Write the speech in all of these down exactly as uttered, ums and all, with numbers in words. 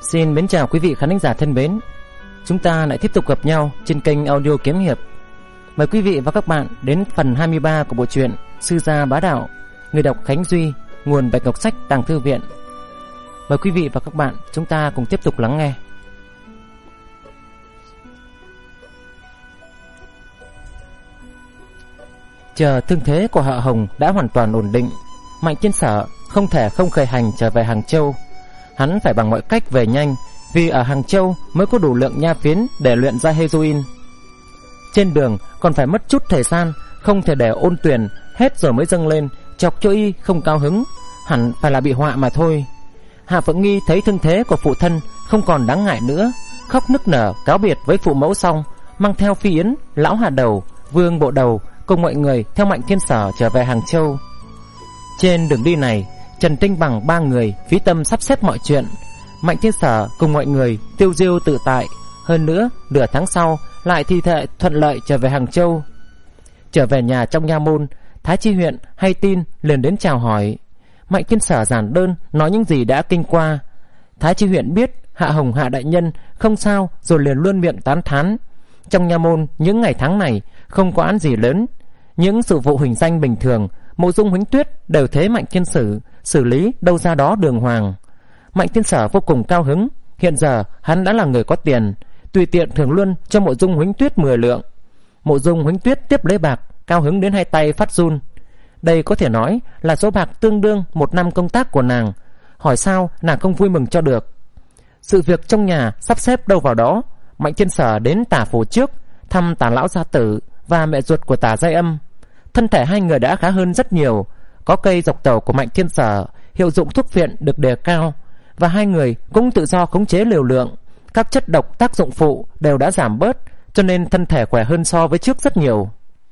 Xin mến chào quý vị khán thính giả thân mến. Chúng ta lại tiếp tục gặp nhau trên kênh audio Kiếm Hiệp. Mời quý vị và các bạn đến phần hai mươi ba của bộ truyện Sư Gia Bá Đạo, người đọc Khánh Duy, nguồn Bạch Ngọc Sách Tàng Thư Viện. Mời quý vị và các bạn chúng ta cùng tiếp tục lắng nghe. Chờ thương thế của Hạ Hồng đã hoàn toàn ổn định, Mạnh Thiên Sở không thể không khởi hành trở về Hàng Châu. Hắn phải bằng mọi cách về nhanh, vì ở Hàng Châu mới có đủ lượng nha phiến để luyện ra heroin. Trên đường còn phải mất chút thời gian, không thể để Ôn Tuyền hết rồi mới dâng lên, chọc cho y không cao hứng, hẳn phải là bị họa mà thôi. Hạ Phượng Nghi thấy thương thế của phụ thân không còn đáng ngại nữa, khóc nức nở cáo biệt với phụ mẫu xong, mang theo Phi Yến, Lão Hà Đầu, Vương Bộ Đầu cùng mọi người theo Mạnh Thiên Sở trở về Hàng Châu. Trên đường đi này, Trần Tinh Bằng ba người phí tâm sắp xếp mọi chuyện. Mạnh Thiên Sở cùng mọi người tiêu diêu tự tại. Hơn nữa, nửa tháng sau lại thi thể thuận lợi trở về Hàng Châu. Trở về nhà trong nha môn, Thái Chi huyện hay tin liền đến chào hỏi. Mạnh Thiên Sở giản đơn nói những gì đã kinh qua. Thái Chi huyện biết Hạ Hồng Hạ đại nhân không sao, rồi liền luôn miệng tán thán. Trong nha môn những ngày tháng này không có án gì lớn, những sự vụ hình danh bình thường, Mộ Dung Huỳnh Tuyết đều thế Mạnh Thiên Sử xử lý đâu ra đó đường hoàng. Mạnh Thiên Sở vô cùng cao hứng. Hiện giờ hắn đã là người có tiền, tùy tiện thường luôn cho Mộ Dung Huỳnh Tuyết mười lượng. Mộ Dung Huỳnh Tuyết tiếp lấy bạc, cao hứng đến hai tay phát run. Đây có thể nói là số bạc tương đương một năm công tác của nàng. Hỏi sao nàng không vui mừng cho được. Sự việc trong nhà sắp xếp đâu vào đó. Mạnh Thiên Sở đến Tả phủ trước, thăm Tả lão gia tử và mẹ ruột của Tả Giai Âm. Thân thể hai người đã khá hơn rất nhiều. Có cây dọc tàu của Mạnh Thiên Sở, hiệu dụng thuốc viện được đề cao, và hai người cũng tự do khống chế liều lượng. Các chất độc tác dụng phụ đều đã giảm bớt, cho nên thân thể khỏe hơn so với trước rất nhiều.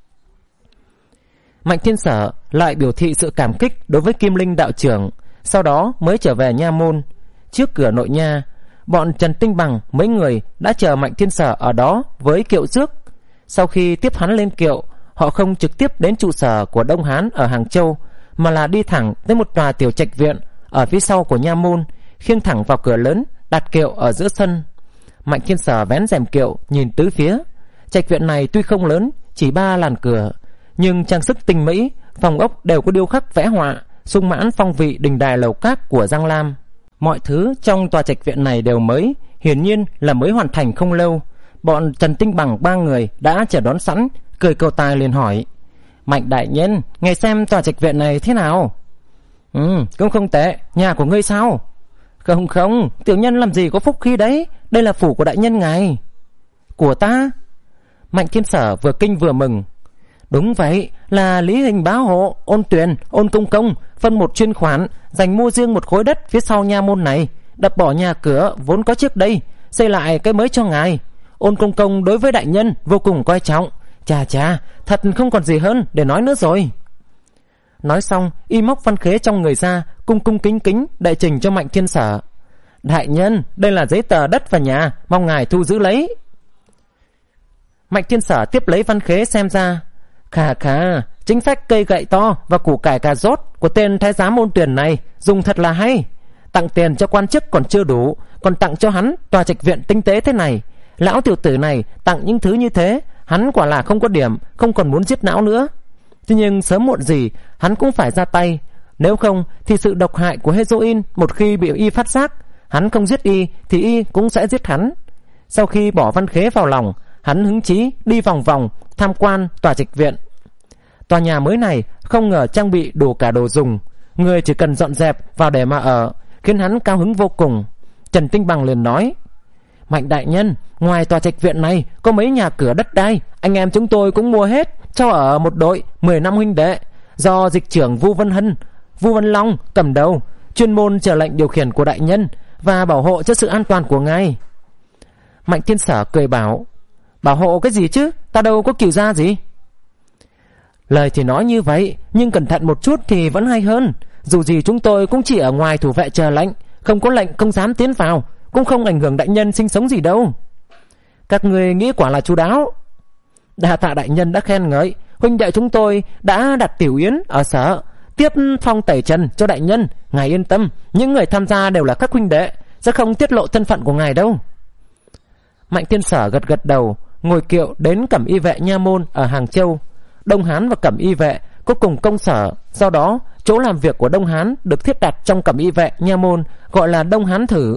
Mạnh Thiên Sở lại biểu thị sự cảm kích đối với Kim Linh đạo trưởng, sau đó mới trở về nha môn. Trước cửa nội nha, bọn Trần Tinh Bằng mấy người đã chờ Mạnh Thiên Sở ở đó với kiệu rước. Sau khi tiếp hắn lên kiệu, họ không trực tiếp đến trụ sở của Đông Hán ở Hàng Châu, mà là đi thẳng tới một tòa tiểu trạch viện ở phía sau của nha môn, khiêng thẳng vào cửa lớn, đặt kiệu ở giữa sân. Mạnh Thiên Sở vén rèm kiệu nhìn tứ phía. Trạch viện này tuy không lớn, chỉ ba làn cửa, nhưng trang sức tinh mỹ, phòng ốc đều có điêu khắc vẽ họa, sung mãn phong vị đình đài lầu cát của Giang Lam. Mọi thứ trong tòa trạch viện này đều mới, hiển nhiên là mới hoàn thành không lâu. Bọn Trần Tinh Bằng ba người đã chờ đón sẵn, cười cầu tài liền hỏi: Mạnh đại nhân, ngài xem tòa trạch viện này thế nào? Ừ, cũng không tệ. Nhà của ngươi sao? Không không, tiểu nhân làm gì có phúc khí đấy, đây là phủ của đại nhân ngài. Của ta? Mạnh Thiên Sở vừa kinh vừa mừng. Đúng vậy, là Lý Hình bá hộ, Ôn Tuyền, Ôn Công Công phân một chuyên khoản, dành mua riêng một khối đất phía sau nha môn này, đập bỏ nhà cửa vốn có trước đây, xây lại cái mới cho ngài. Ôn Công Công đối với đại nhân vô cùng coi trọng. Chà chà, thật không còn gì hơn để nói nữa rồi. Nói xong, y móc văn khế trong người ra, cung cung kính kính đại trình cho Mạnh Thiên Sở. Đại nhân, đây là giấy tờ đất và nhà, mong ngài thu giữ lấy. Mạnh Thiên Sở tiếp lấy văn khế xem ra. Khà khà, chính sách cây gậy to và củ cải cà rốt của tên thái giám Ôn Tuyền này dùng thật là hay. Tặng tiền cho quan chức còn chưa đủ, còn tặng cho hắn tòa trạch viện tinh tế thế này. Lão tiểu tử này tặng những thứ như thế, hắn quả là không có điểm, không còn muốn giết não nữa. Tuy nhiên sớm muộn gì hắn cũng phải ra tay, nếu không thì sự độc hại của heroin một khi bị y phát giác, hắn không giết y thì y cũng sẽ giết hắn. Sau khi bỏ văn khế vào lòng, hắn hứng chí đi vòng vòng tham quan tòa trạch viện. Tòa nhà mới này không ngờ trang bị đủ cả đồ dùng, người chỉ cần dọn dẹp vào để mà ở, khiến hắn cao hứng vô cùng. Trần Tinh Bằng liền nói: Mạnh đại nhân, ngoài tòa trạch viện này có mấy nhà cửa đất đai, anh em chúng tôi cũng mua hết, cho ở một đội mười năm huynh đệ, do dịch trưởng Vu Văn Hân, Vu Văn Long cầm đầu, chuyên môn chờ lệnh điều khiển của đại nhân và bảo hộ cho sự an toàn của ngài. Mạnh Thiên Sở cười bảo: Bảo hộ cái gì chứ, ta đâu có kiều gia gì. Lời thì nói như vậy, nhưng cẩn thận một chút thì vẫn hay hơn. Dù gì chúng tôi cũng chỉ ở ngoài thủ vệ chờ lệnh, không có lệnh không dám tiến vào, cũng không ảnh hưởng đại nhân sinh sống gì đâu. Các người nghĩ quả là chu đáo. Đa tạ đại nhân đã khen ngợi, huynh đệ chúng tôi đã đặt tiểu yến ở sở, tiếp phong tẩy trần cho đại nhân. Ngài yên tâm, những người tham gia đều là các huynh đệ, sẽ không tiết lộ thân phận của ngài đâu. Mạnh Thiên Sở gật gật đầu, ngồi kiệu đến Cẩm Y vệ nha môn ở Hàng Châu. Đông Hán và Cẩm Y vệ có cùng công sở, do đó chỗ làm việc của Đông Hán được thiết đặt trong Cẩm Y vệ nha môn, gọi là Đông Hán Thử.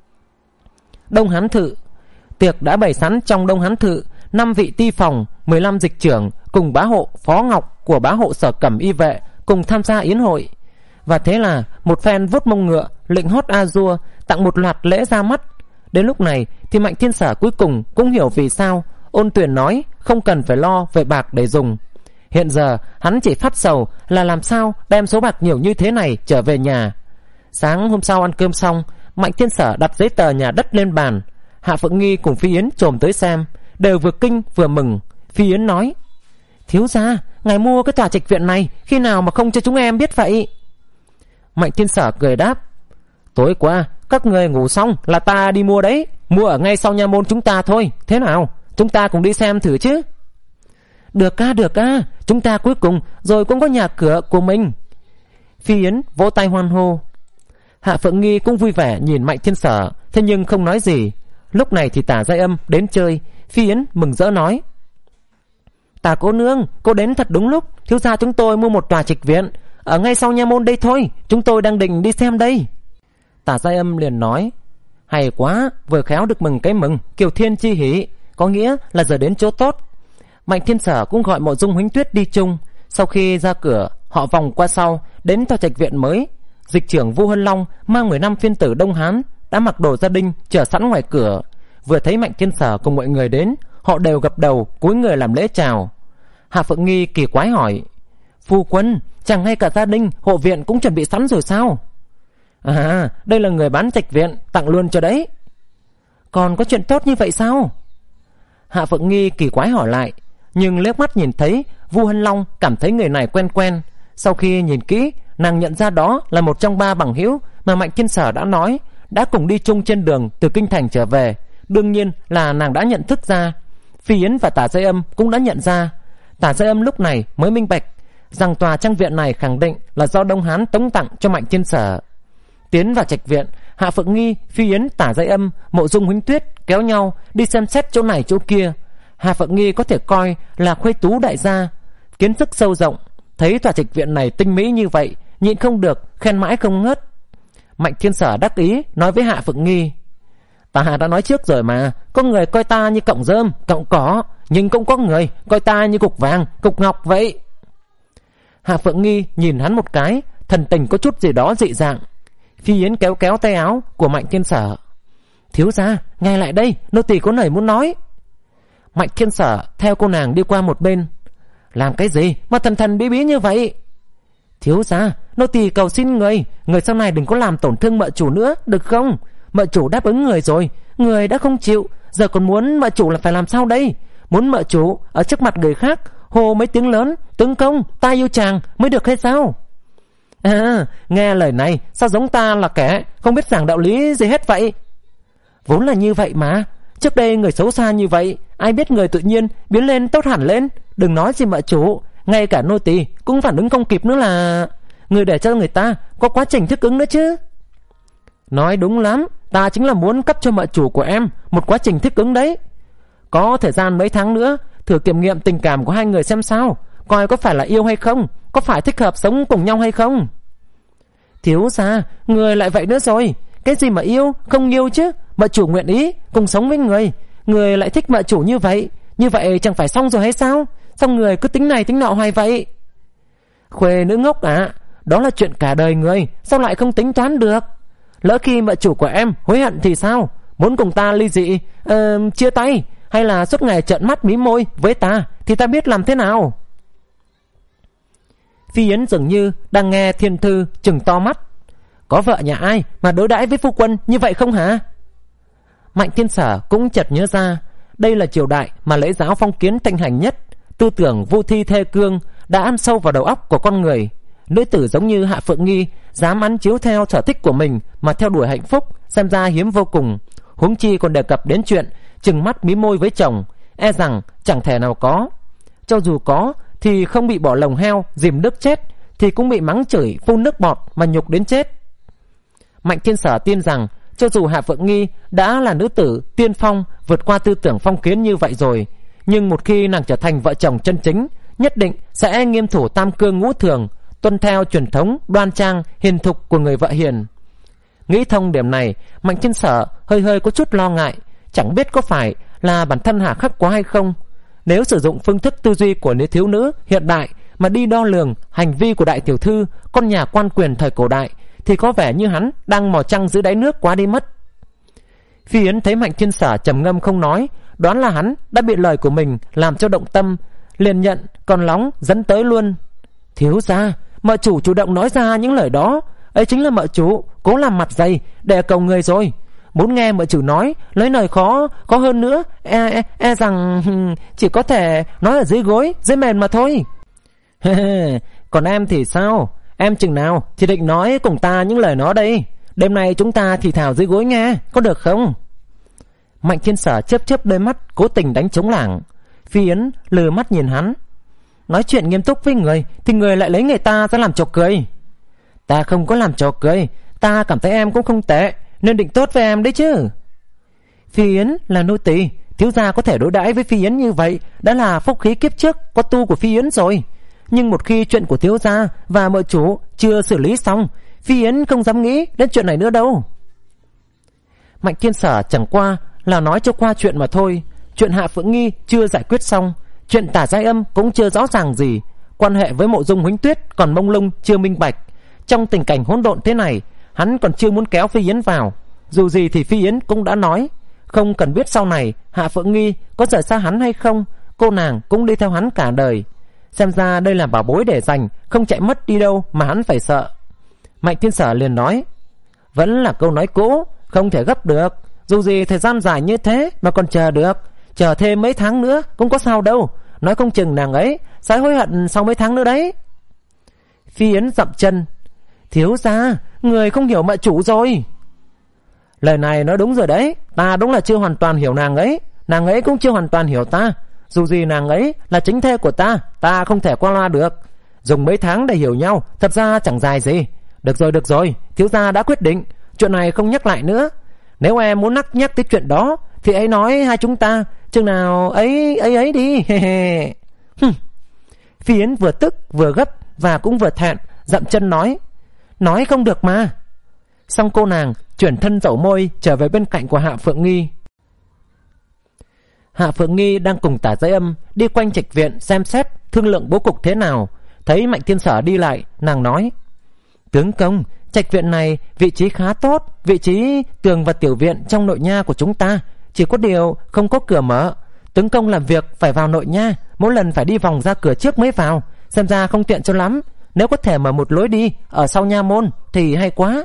Đông Hán Thự. Tiệc đã bày sẵn trong Đông Hán Thự, năm vị ty phòng, mười lăm dịch trưởng cùng bá hộ Phó Ngọc của bá hộ sở Cẩm Y vệ cùng tham gia yến hội. Và thế là một phen vuốt mông ngựa, lệnh hót a dua, tặng một loạt lễ ra mắt. Đến lúc này thì Mạnh Thiên Sở cuối cùng cũng hiểu vì sao Ôn Tuyền nói không cần phải lo về bạc để dùng. Hiện giờ hắn chỉ phát sầu là làm sao đem số bạc nhiều như thế này trở về nhà. Sáng hôm sau ăn cơm xong, Mạnh Thiên Sở đặt giấy tờ nhà đất lên bàn. Hạ Phượng Nghi cùng Phi Yến chồm tới xem, đều vừa kinh vừa mừng. Phi Yến nói: thiếu gia, ngài mua cái tòa trạch viện này khi nào mà không cho chúng em biết vậy? Mạnh Thiên Sở cười đáp: tối qua các người ngủ xong là ta đi mua đấy, mua ở ngay sau nha môn chúng ta thôi. Thế nào, chúng ta cùng đi xem thử chứ? Được ca, được ca, chúng ta cuối cùng rồi cũng có nhà cửa của mình. Phi Yến vỗ tay hoan hô. Hạ Phượng Nghi cũng vui vẻ nhìn Mạnh Thiên Sở, thế nhưng không nói gì. Lúc này thì Tả Giai Âm đến chơi. Phi Yến mừng rỡ nói: Tả cô nương, cô đến thật đúng lúc. Thiếu gia chúng tôi mua một tòa trạch viện ở ngay sau nha môn đây thôi, chúng tôi đang định đi xem đây. Tả Giai Âm liền nói: hay quá, vừa khéo được mừng cái mừng Kiều Thiên chi hỷ, có nghĩa là giờ đến chỗ tốt. Mạnh Thiên Sở cũng gọi Mộ Dung Huánh Tuyết đi chung. Sau khi ra cửa, họ vòng qua sau đến tòa trạch viện mới. Dịch trưởng Vu Hân Long mang mười năm phiên tử Đông Hán đã mặc đồ gia đình chờ sẵn ngoài cửa. Vừa thấy Mạnh Thiên Sở cùng mọi người đến, họ đều gập đầu cúi người làm lễ chào. Hạ Phượng Nghi kỳ quái hỏi: phu quân, chẳng ngay cả gia đình hộ viện cũng chuẩn bị sẵn rồi sao? À, đây là người bán trạch viện tặng luôn cho đấy. Còn có chuyện tốt như vậy sao? Hạ Phượng Nghi kỳ quái hỏi lại, nhưng liếc mắt nhìn thấy Vu Hân Long cảm thấy người này quen quen. Sau khi nhìn kỹ, nàng nhận ra đó là một trong ba bằng hữu mà Mạnh Thiên Sở đã nói đã cùng đi chung trên đường từ kinh thành trở về. Đương nhiên là nàng đã nhận thức ra. Phi Yến và Tả Giai Âm cũng đã nhận ra. Tả Giai Âm lúc này mới minh bạch rằng tòa trang viện này khẳng định là do Đông Hán tống tặng cho Mạnh Thiên Sở. Tiến vào trạch viện, Hạ Phượng Nghi, Phi Yến, Tả Giai Âm, Mộ Dung Huánh Tuyết kéo nhau đi xem xét chỗ này chỗ kia. Hạ Phượng Nghi có thể coi là khuê tú đại gia, kiến thức sâu rộng, thấy tòa trạch viện này tinh mỹ như vậy, nhịn không được khen mãi không ngớt. Mạnh Thiên Sở đắc ý nói với Hạ Phượng Nghi: ta đã nói trước rồi mà, có người coi ta như cọng rơm, cọng cỏ, nhưng cũng có người coi ta như cục vàng, cục ngọc vậy. Hạ Phượng Nghi nhìn hắn một cái, thần tình có chút gì đó dị dạng. Phi Yến kéo kéo tay áo của Mạnh Thiên Sở: thiếu gia, ngay lại đây, nô tỳ có lời muốn nói. Mạnh Thiên Sở theo cô nàng đi qua một bên. Làm cái gì mà thần thần bí bí như vậy? Thiếu gia, nô tỳ cầu xin người, người sau này đừng có làm tổn thương mợ chủ nữa, được không? Mợ chủ đáp ứng người rồi, người đã không chịu, giờ còn muốn mợ chủ là phải làm sao đây? Muốn mợ chủ ở trước mặt người khác hô mấy tiếng lớn, tướng công, ta yêu chàng mới được hay sao? À, nghe lời này sao giống ta là kẻ không biết giảng đạo lý gì hết vậy? Vốn là như vậy mà. Trước đây người xấu xa như vậy, ai biết người tự nhiên biến lên tốt hẳn lên. Đừng nói gì mợ chủ, ngay cả nô tỳ cũng phản ứng không kịp nữa là. Người để cho người ta có quá trình thích ứng nữa chứ. Nói đúng lắm, ta chính là muốn cấp cho mợ chủ của em một quá trình thích ứng đấy. Có thời gian mấy tháng nữa, thử kiểm nghiệm tình cảm của hai người xem sao, coi có phải là yêu hay không, có phải thích hợp sống cùng nhau hay không. Thiếu gia, người lại vậy nữa rồi. Cái gì mà yêu, không yêu chứ. Mợ chủ nguyện ý cùng sống với người, người lại thích mợ chủ như vậy. Như vậy chẳng phải xong rồi hay sao? Sao người cứ tính này tính nọ hoài vậy? Khuê nữ ngốc à, đó là chuyện cả đời người, sao lại không tính toán được? Lỡ khi mợ chủ của em hối hận thì sao? Muốn cùng ta ly dị, uh, chia tay, hay là suốt ngày trợn mắt mí môi với ta, thì ta biết làm thế nào? Phi Yến dường như đang nghe thiên thư trừng to mắt. Có vợ nhà ai mà đối đãi với phu quân như vậy không hả? Mạnh Thiên Sở cũng chợt nhớ ra, đây là triều đại mà lễ giáo phong kiến thịnh hành nhất. Tư tưởng vu thi thê cương đã ăn sâu vào đầu óc của con người. Nữ tử giống như Hạ Phượng Nghi dám ăn chiếu theo sở thích của mình mà theo đuổi hạnh phúc, xem ra hiếm vô cùng. Huống chi còn đề cập đến chuyện trừng mắt mí môi với chồng, e rằng chẳng thể nào có. Cho dù có thì không bị bỏ lồng heo dìm nước chết, thì cũng bị mắng chửi phun nước bọt mà nhục đến chết. Mạnh Thiên Sở tin rằng Cho dù Hạ Phượng Nghi đã là nữ tử tiên phong vượt qua tư tưởng phong kiến như vậy rồi, nhưng một khi nàng trở thành vợ chồng chân chính, nhất định sẽ nghiêm thủ tam cương ngũ thường, tuân theo truyền thống đoan trang hiền thục của người vợ hiền. Nghĩ thông điểm này, Mạnh Thiên Sở hơi hơi có chút lo ngại, chẳng biết có phải là bản thân hà khắc quá hay không. Nếu sử dụng phương thức tư duy của nữ thiếu nữ hiện đại mà đi đo lường hành vi của đại tiểu thư, con nhà quan quyền thời cổ đại, thì có vẻ như hắn đang mò trăng dưới đáy nước quá đi mất. Phi Yến thấy Mạnh Thiên Sở trầm ngâm không nói, đoán là hắn đã bị lời của mình làm cho động tâm, liền nhận còn nóng dẫn tới luôn. Thiếu gia, mợ chủ chủ động nói ra những lời đó, ấy chính là mợ chủ cố làm mặt dày để cầu người rồi. Muốn nghe mợ chủ nói lấy lời khó khó hơn nữa, e, e, e rằng chỉ có thể nói ở dưới gối, dưới mền mà thôi. Còn em thì sao? Em chừng nào thì định nói cùng ta những lời nó đây? Đêm nay chúng ta thì thào dưới gối nghe, có được không? Mạnh Thiên Sở chớp chớp đôi mắt, cố tình đánh trống lảng. Phi Yến lừ mắt nhìn hắn. Nói chuyện nghiêm túc với người thì người lại lấy người ta ra làm trò cười. Ta không có làm trò cười, ta cảm thấy em cũng không tệ, nên định tốt với em đấy chứ. Phi Yến là nô tỳ, thiếu gia có thể đối đãi với Phi Yến như vậy đã là phúc khí kiếp trước có tu của Phi Yến rồi. Nhưng một khi chuyện của thiếu gia và mợ chủ chưa xử lý xong, Phi Yến không dám nghĩ đến chuyện này nữa đâu. Mạnh Thiên Sở chẳng qua là nói cho qua chuyện mà thôi. Chuyện Hạ Phượng Nghi chưa giải quyết xong, chuyện Tả Giai Âm cũng chưa rõ ràng gì, quan hệ với Mộ Dung Huánh Tuyết còn mông lung chưa minh bạch. Trong tình cảnh hỗn độn thế này, hắn còn chưa muốn kéo Phi Yến vào. Dù gì thì Phi Yến cũng đã nói, không cần biết sau này Hạ Phượng Nghi có rời xa hắn hay không, cô nàng cũng đi theo hắn cả đời. Xem ra đây là bảo bối để dành, không chạy mất đi đâu mà hắn phải sợ. Mạnh Thiên Sở liền nói, vẫn là câu nói cũ, không thể gấp được. Dù gì thời gian dài như thế mà còn chờ được, chờ thêm mấy tháng nữa cũng có sao đâu. Nói không chừng nàng ấy sẽ hối hận sau mấy tháng nữa đấy. Phi Yến dậm chân, thiếu gia, người không hiểu mợ chủ rồi. Lời này nói đúng rồi đấy, ta đúng là chưa hoàn toàn hiểu nàng ấy, nàng ấy cũng chưa hoàn toàn hiểu ta. Dù gì nàng ấy là chính thê của ta, ta không thể qua loa được. Dùng mấy tháng để hiểu nhau thật ra chẳng dài gì. Được rồi, được rồi, thiếu gia đã quyết định, chuyện này không nhắc lại nữa. Nếu em muốn nhắc nhắc tới chuyện đó thì ấy nói hai chúng ta chừng nào ấy ấy ấy đi. Phi Yến vừa tức vừa gấp và cũng vừa thẹn, dậm chân nói, nói không được mà. Xong cô nàng chuyển thân dẫu môi trở về bên cạnh của Hạ Phượng Nghi. Hạ Phượng Nghi đang cùng Tả Giai Âm đi quanh trạch viện xem xét thương lượng bố cục thế nào. Thấy Mạnh Thiên Sở đi lại, nàng nói, tướng công, trạch viện này vị trí khá tốt, vị trí tường và tiểu viện trong nội nha của chúng ta, chỉ có điều không có cửa mở. Tướng công làm việc phải vào nội nha, mỗi lần phải đi vòng ra cửa trước mới vào, xem ra không tiện cho lắm. Nếu có thể mở một lối đi ở sau nha môn thì hay quá.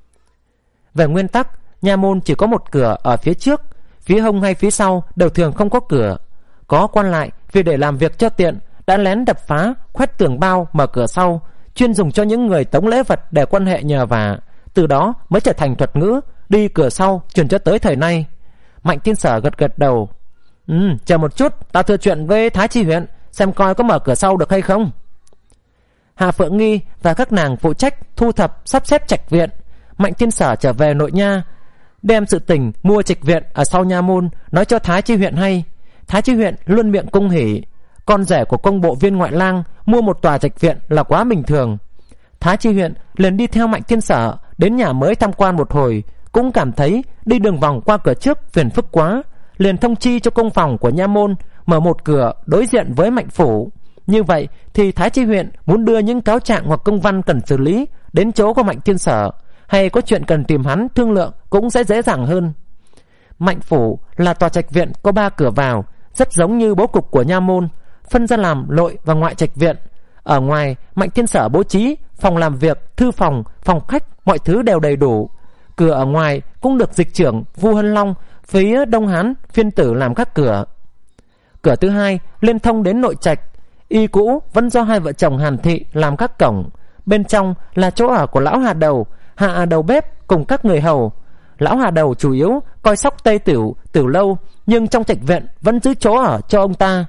Về nguyên tắc, nha môn chỉ có một cửa ở phía trước, phía hông hay phía sau đều thường không có cửa. Có quan lại vì để làm việc cho tiện đã lén đập phá, khoét tường bao mở cửa sau, chuyên dùng cho những người tống lễ vật để quan hệ nhờ vả. Từ đó mới trở thành thuật ngữ đi cửa sau truyền cho tới thời nay. Mạnh Thiên Sở gật gật đầu. Ừ, chờ một chút, ta thưa chuyện với Thái Chi huyện, xem coi có mở cửa sau được hay không. Hạ Phượng Nghi và các nàng phụ trách thu thập sắp xếp trạch viện. Mạnh Thiên Sở trở về nội nha, đem sự tình mua trạch viện ở sau nha môn nói cho Thái Chi huyện hay. Thái Chi huyện luôn miệng cung hỉ, con rể của công bộ viên ngoại lang mua một tòa trạch viện là quá bình thường. Thái Chi huyện liền đi theo Mạnh Thiên Sở đến nhà mới tham quan một hồi, cũng cảm thấy đi đường vòng qua cửa trước phiền phức quá, liền thông chi cho công phòng của nha môn mở một cửa đối diện với Mạnh phủ. Như vậy thì Thái Chi huyện muốn đưa những cáo trạng hoặc công văn cần xử lý đến chỗ của Mạnh Thiên Sở, hay có chuyện cần tìm hắn thương lượng cũng sẽ dễ dàng hơn. Mạnh phủ là tòa trạch viện có ba cửa vào, rất giống như bố cục của nha môn, phân ra làm nội và ngoại trạch viện. Ở ngoài, Mạnh Thiên Sở bố trí phòng làm việc, thư phòng, phòng khách, mọi thứ đều đầy đủ. Cửa ở ngoài cũng được dịch trưởng Vu Hân Long phía Đông Hán phiên tử làm các cửa. Cửa thứ hai liên thông đến nội trạch, y cũ vẫn do hai vợ chồng Hàn Thị làm các cổng. Bên trong là chỗ ở của lão Hà Đầu, Hạ đầu bếp cùng các người hầu. Lão Hà Đầu chủ yếu coi sóc Tây Tiểu, Tiểu Lâu, nhưng trong trạch viện vẫn giữ chỗ ở cho ông ta.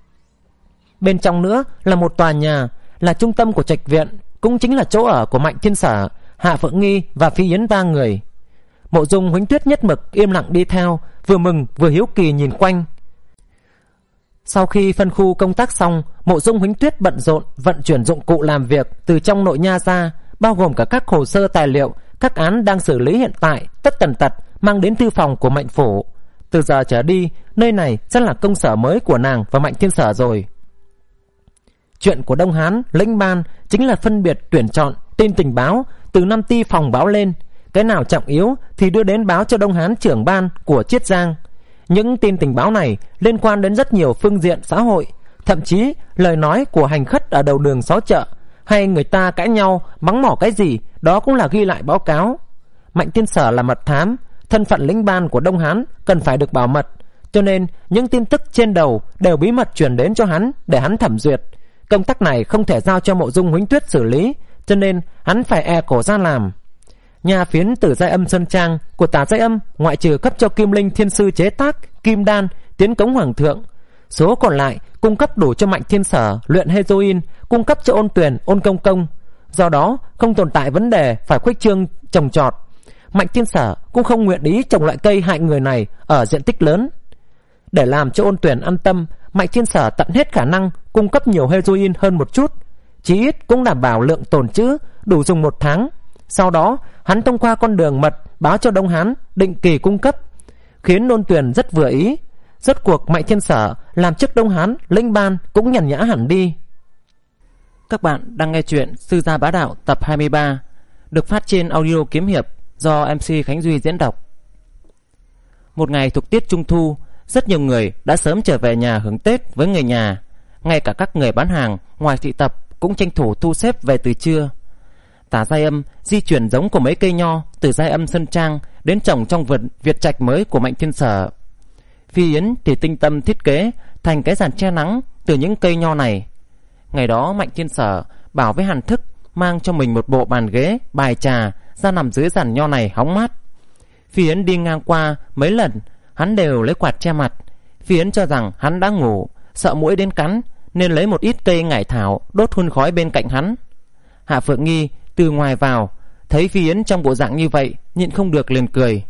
Bên trong nữa là một tòa nhà, là trung tâm của trạch viện, cũng chính là chỗ ở của Mạnh Thiên Sở, Hạ Phượng Nghi và Phi Yến ba người. Mộ Dung Huỳnh Tuyết nhất mực im lặng đi theo, vừa mừng vừa hiếu kỳ nhìn quanh. Sau khi phân khu công tác xong, Mộ Dung Huỳnh Tuyết bận rộn vận chuyển dụng cụ làm việc từ trong nội nha ra, bao gồm cả các hồ sơ tài liệu, các án đang xử lý hiện tại, tất tần tật mang đến thư phòng của Mạnh phủ. Từ giờ trở đi, nơi này sẽ là công sở mới của nàng và Mạnh Thiên Sở rồi. Chuyện của Đông Hán lĩnh ban chính là phân biệt tuyển chọn tin tình báo từ năm ty phòng báo lên, cái nào trọng yếu thì đưa đến báo cho Đông Hán trưởng ban của Chiết Giang. Những tin tình báo này liên quan đến rất nhiều phương diện xã hội, thậm chí lời nói của hành khất ở đầu đường xó chợ, hay người ta cãi nhau mắng mỏ cái gì, đó cũng là ghi lại báo cáo. Mạnh Thiên Sở là mật thám, thân phận lĩnh ban của Đông Hán cần phải được bảo mật, cho nên những tin tức trên đầu đều bí mật truyền đến cho hắn để hắn thẩm duyệt. Công tác này không thể giao cho Mộ Dung Huỳnh Tuyết xử lý, cho nên hắn phải e cổ ra làm. Nhà phiến Tử Giai Âm Sơn Trang của Tả Giai Âm ngoại trừ cấp cho Kim Linh Thiên Sư chế tác kim đan tiến cống hoàng thượng, số còn lại cung cấp đủ cho Mạnh Thiên Sở luyện heroin, cung cấp cho Ôn Tuyền, Ôn Công Công. Do đó không tồn tại vấn đề phải khuếch trương trồng trọt. Mạnh Thiên Sở cũng không nguyện ý trồng loại cây hại người này ở diện tích lớn. Để làm cho Ôn Tuyền an tâm, Mạnh Thiên Sở tận hết khả năng cung cấp nhiều heroin hơn một chút, chí ít cũng đảm bảo lượng tồn trữ đủ dùng một tháng. Sau đó hắn thông qua con đường mật báo cho Đông Hán định kỳ cung cấp, khiến Ôn Tuyền rất vừa ý. Rốt cuộc Mạnh Thiên Sở làm chức Đông Hán lĩnh ban cũng nhàn nhã hẳn đi. Các bạn đang nghe chuyện Sư Gia Bá Đạo tập hai mươi ba, được phát trên audio kiếm hiệp do em xê Khánh Duy diễn đọc. Một ngày thuộc tiết Trung Thu, rất nhiều người đã sớm trở về nhà hưởng Tết với người nhà. Ngay cả các người bán hàng ngoài thị tập cũng tranh thủ thu xếp về từ trưa. Tả Giai Âm di chuyển giống của mấy cây nho từ Giai Âm Sơn Trang đến trồng trong vườn Việt Trạch mới của Mạnh Thiên Sở. Phi Yến thì tinh tâm thiết kế thành cái giàn che nắng từ những cây nho này. Ngày đó Mạnh Thiên Sở bảo với Hàn Thức mang cho mình một bộ bàn ghế, bài trà ra nằm dưới giàn nho này hóng mát. Phi Yến đi ngang qua mấy lần, hắn đều lấy quạt che mặt. Phi Yến cho rằng hắn đã ngủ, sợ muỗi đến cắn, nên lấy một ít cây ngải thảo đốt hun khói bên cạnh hắn. Hạ Phượng Nghi từ ngoài vào, thấy Phi Yến trong bộ dạng như vậy, nhịn không được liền cười.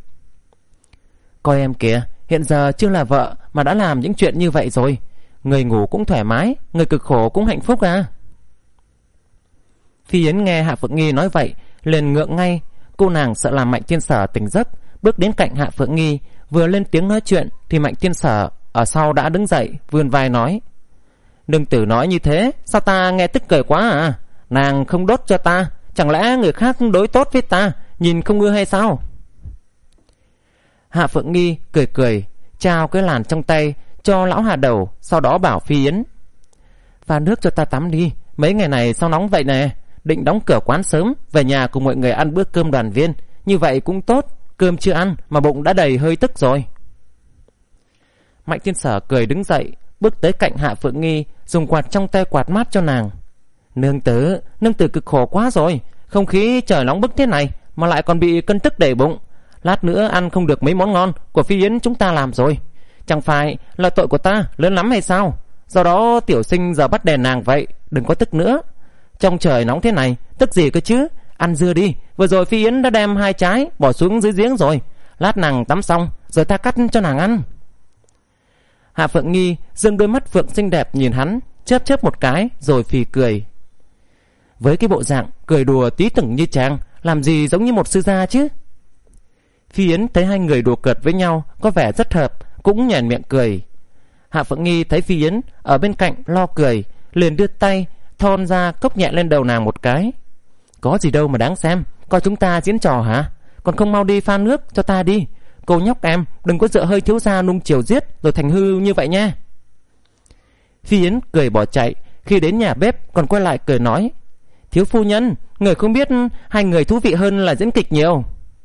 Coi em kìa, hiện giờ chưa là vợ mà đã làm những chuyện như vậy rồi. Người ngủ cũng thoải mái, người cực khổ cũng hạnh phúc à. Phi Yến nghe Hạ Phượng Nghi nói vậy liền ngượng ngay. Cô nàng sợ làm Mạnh Thiên Sở tỉnh giấc, bước đến cạnh Hạ Phượng Nghi, vừa lên tiếng nói chuyện thì Mạnh Thiên Sở ở sau đã đứng dậy vươn vai nói: Nương tử nói như thế, sao ta nghe tức cười quá à? Nàng không đốt cho ta, chẳng lẽ người khác đối tốt với ta, nhìn không ưa hay sao? Hạ Phượng Nghi cười cười, trao cái làn trong tay cho lão Hà Đầu, sau đó bảo Phi Yến: Pha nước cho ta tắm đi, mấy ngày này sao nóng vậy nè. Định đóng cửa quán sớm, về nhà cùng mọi người ăn bữa cơm đoàn viên, như vậy cũng tốt. Cơm chưa ăn mà bụng đã đầy hơi tức rồi. Mạnh Thiên Sở cười đứng dậy, bước tới cạnh Hạ Phượng Nghi, dùng quạt trong tay quạt mát cho nàng. Nương tử, nương tử cực khổ quá rồi. Không khí trời nóng bức thế này mà lại còn bị cân tức đầy bụng. Lát nữa ăn không được mấy món ngon của Phi Yến chúng ta làm rồi. Chẳng phải là tội của ta lớn lắm hay sao? Do đó tiểu sinh giờ bắt đèn nàng vậy, đừng có tức nữa. Trong trời nóng thế này, tức gì cơ chứ? Ăn dưa đi, vừa rồi Phi Yến đã đem hai trái bỏ xuống dưới giếng rồi. Lát nàng tắm xong rồi ta cắt cho nàng ăn. Hạ Phượng Nghi dâng đôi mắt phượng xinh đẹp nhìn hắn, chớp chớp một cái rồi phì cười. Với cái bộ dạng cười đùa tí tửng như chàng, làm gì giống như một sư gia chứ? Phi Yến thấy hai người đùa cợt với nhau có vẻ rất hợp, cũng nhoẻn miệng cười. Hạ Phượng Nghi thấy Phi Yến ở bên cạnh lo cười, liền đưa tay thon ra cốc nhẹ lên đầu nàng một cái. Có gì đâu mà đáng xem, coi chúng ta diễn trò hả? Còn không mau đi pha nước cho ta đi. Cô nhóc em đừng có dựa hơi thiếu gia nung chiều giết rồi thành hư như vậy nha. Phi Yến cười bỏ chạy, khi đến nhà bếp còn quay lại cười nói: Thiếu phu nhân, người không biết hai người thú vị hơn là diễn kịch nhiều.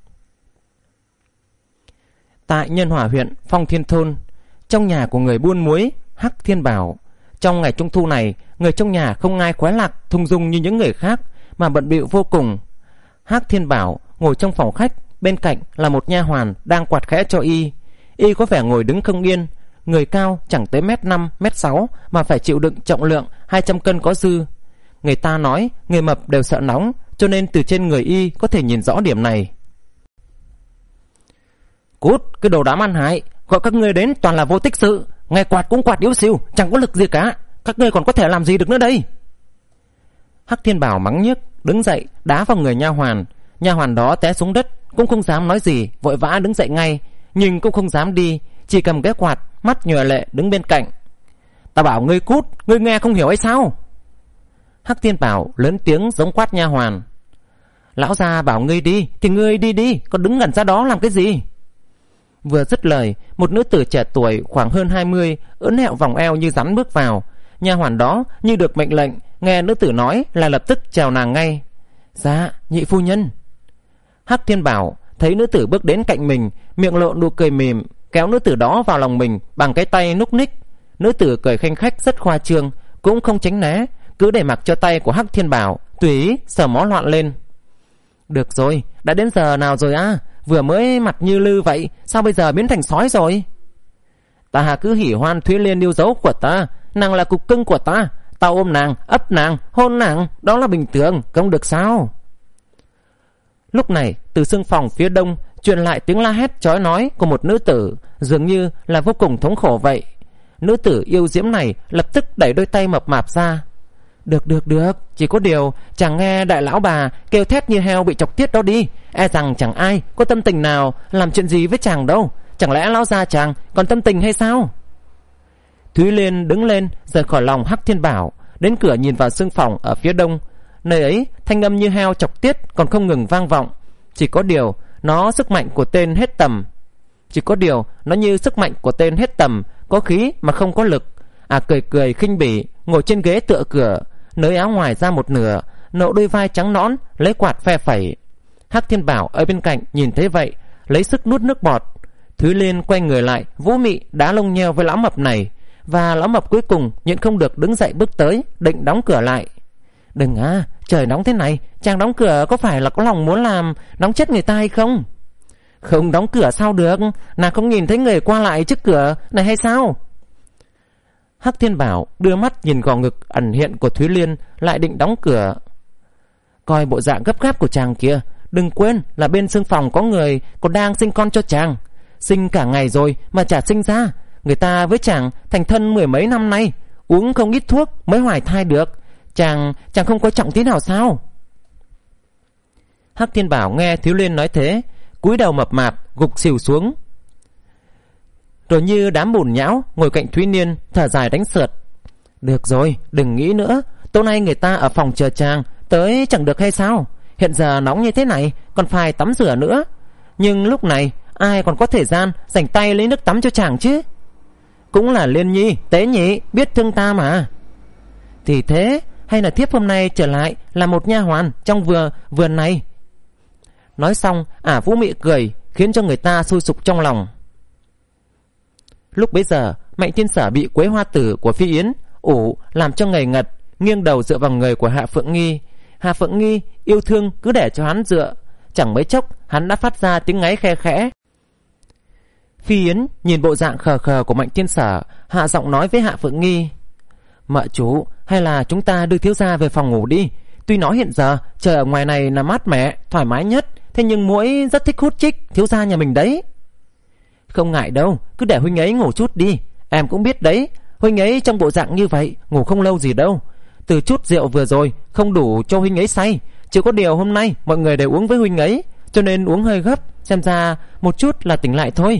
Tại Nhân Hòa huyện Phong Thiên Thôn, trong nhà của người buôn muối Hắc Thiên Bảo, trong ngày Trung Thu này, người trong nhà không ai khoái lạc thung dung như những người khác, mà bận bịu vô cùng. Hắc Thiên Bảo ngồi trong phòng khách, bên cạnh là một nha hoàn đang quạt khẽ cho y. Y có vẻ ngồi đứng không yên, người cao chẳng tới mét năm, mét sáu mà phải chịu đựng trọng lượng hai trăm cân có dư. Người ta nói người mập đều sợ nóng, cho nên từ trên người y có thể nhìn rõ điểm này. Cút, cái đồ đám ăn hại, gọi các ngươi đến toàn là vô tích sự, nghe quạt cũng quạt yếu xìu, chẳng có lực gì cả. Các ngươi còn có thể làm gì được nữa đây? Hắc Thiên Bảo mắng nhiếc, đứng dậy đá vào người nha hoàn. Nha hoàn đó té xuống đất, cũng không dám nói gì, vội vã đứng dậy ngay, nhưng cũng không dám đi, chỉ cầm cái quạt, mắt nhòe lệ đứng bên cạnh. Ta bảo ngươi cút, ngươi nghe không hiểu hay sao? Hắc Thiên Bảo lớn tiếng giống quát nha hoàn. Lão gia bảo ngươi đi thì ngươi đi đi, còn đứng ngẩn ra đó làm cái gì? Vừa dứt lời, một nữ tử trẻ tuổi khoảng hơn hai mươi ưỡn hẹo vòng eo như rắn bước vào. Nha hoàn đó như được mệnh lệnh, nghe nữ tử nói là lập tức chào nàng ngay. Dạ, nhị phu nhân. Hắc Thiên Bảo thấy nữ tử bước đến cạnh mình, miệng lộ nụ cười mỉm, kéo nữ tử đó vào lòng mình bằng cái tay núc ních. Nữ tử cười khanh khách rất khoa trương, cũng không tránh né, cứ để mặc cho tay của Hắc Thiên Bảo tùy ý sờ mó loạn lên. Được rồi, đã đến giờ nào rồi à? Vừa mới mặt như lư vậy, sao bây giờ biến thành sói rồi? Ta cứ hỉ hoan Thúy Liên yêu dấu của ta, nàng là cục cưng của ta, ta ôm nàng, ấp nàng, hôn nàng, đó là bình thường, không được sao? Lúc này, từ xương phòng phía đông truyền lại tiếng la hét chói nói của một nữ tử, dường như là vô cùng thống khổ vậy. Nữ tử yêu diễm này lập tức đẩy đôi tay mập mạp ra. Được được được, chỉ có điều chàng nghe đại lão bà kêu thét như heo bị chọc tiết đó đi, e rằng chẳng ai có tâm tình nào làm chuyện gì với chàng đâu. Chẳng lẽ lão gia chàng còn tâm tình hay sao? Thúy Liên đứng lên rời khỏi lòng Hắc Thiên Bảo, đến cửa nhìn vào xương phòng ở phía đông. Nơi ấy thanh âm như heo chọc tiết còn không ngừng vang vọng. Chỉ có điều nó sức mạnh của tên hết tầm. Chỉ có điều nó như sức mạnh của tên hết tầm, có khí mà không có lực. À cười cười khinh bỉ, ngồi trên ghế tựa cửa, nới áo ngoài ra một nửa, nộ đôi vai trắng nõn, lấy quạt phe phẩy. Hắc Thiên Bảo ở bên cạnh nhìn thấy vậy, lấy sức nuốt nước bọt. Thúy Liên quay người lại, vũ mị đá lông nheo với lão mập này, và lão mập cuối cùng nhịn không được đứng dậy bước tới, định đóng cửa lại. Đừng à, trời nóng thế này, chàng đóng cửa có phải là có lòng muốn làm nóng chết người ta hay không? Không đóng cửa sao được, nàng không nhìn thấy người qua lại trước cửa này hay sao? Hắc Thiên Bảo đưa mắt nhìn gò ngực ẩn hiện của Thúy Liên, lại định đóng cửa. Coi bộ dạng gấp gáp của chàng kia, đừng quên là bên xương phòng có người còn đang sinh con cho chàng. Sinh cả ngày rồi mà chả sinh ra. Người ta với chàng thành thân mười mấy năm nay, uống không ít thuốc mới hoài thai được. Chàng, chàng không có trọng tí nào sao? Hắc Thiên Bảo nghe Thúy Liên nói thế, cúi đầu mập mạp gục xỉu xuống, rồi như đám bùn nhão ngồi cạnh Thúy Liên thở dài đánh sượt. Được rồi, đừng nghĩ nữa, tối nay người ta ở phòng chờ chàng tới chẳng được hay sao? Hiện giờ nóng như thế này còn phải tắm rửa nữa, nhưng lúc này ai còn có thời gian dành tay lấy nước tắm cho chàng chứ? Cũng là Liên Nhi tế nhị, biết thương ta mà. Thì thế, hay là thiếp hôm nay trở lại là một nha hoàn trong vừa vườn này? Nói xong, ả vũ mị cười, khiến cho người ta sôi sục trong lòng. Lúc bấy giờ, Mạnh Thiên Sở bị Quế Hoa Tử của Phi Yến ủ làm cho ngây ngật, nghiêng đầu dựa vào người của Hạ Phượng Nghi. Hạ Phượng Nghi yêu thương cứ để cho hắn dựa, chẳng mấy chốc hắn đã phát ra tiếng ngáy khe khẽ. Phi Yến nhìn bộ dạng khờ khờ của Mạnh Thiên Sở, hạ giọng nói với Hạ Phượng Nghi. Mợ chủ, hay là chúng ta đưa thiếu gia về phòng ngủ đi. Tuy nói hiện giờ trời ở ngoài này là mát mẻ, thoải mái nhất, thế nhưng muỗi rất thích hút chích thiếu gia nhà mình đấy. Không ngại đâu, cứ để huynh ấy ngủ chút đi. Em cũng biết đấy, huynh ấy trong bộ dạng như vậy ngủ không lâu gì đâu. Từ chút rượu vừa rồi không đủ cho huynh ấy say. Chỉ có điều hôm nay mọi người đều uống với huynh ấy, cho nên uống hơi gấp, xem ra một chút là tỉnh lại thôi.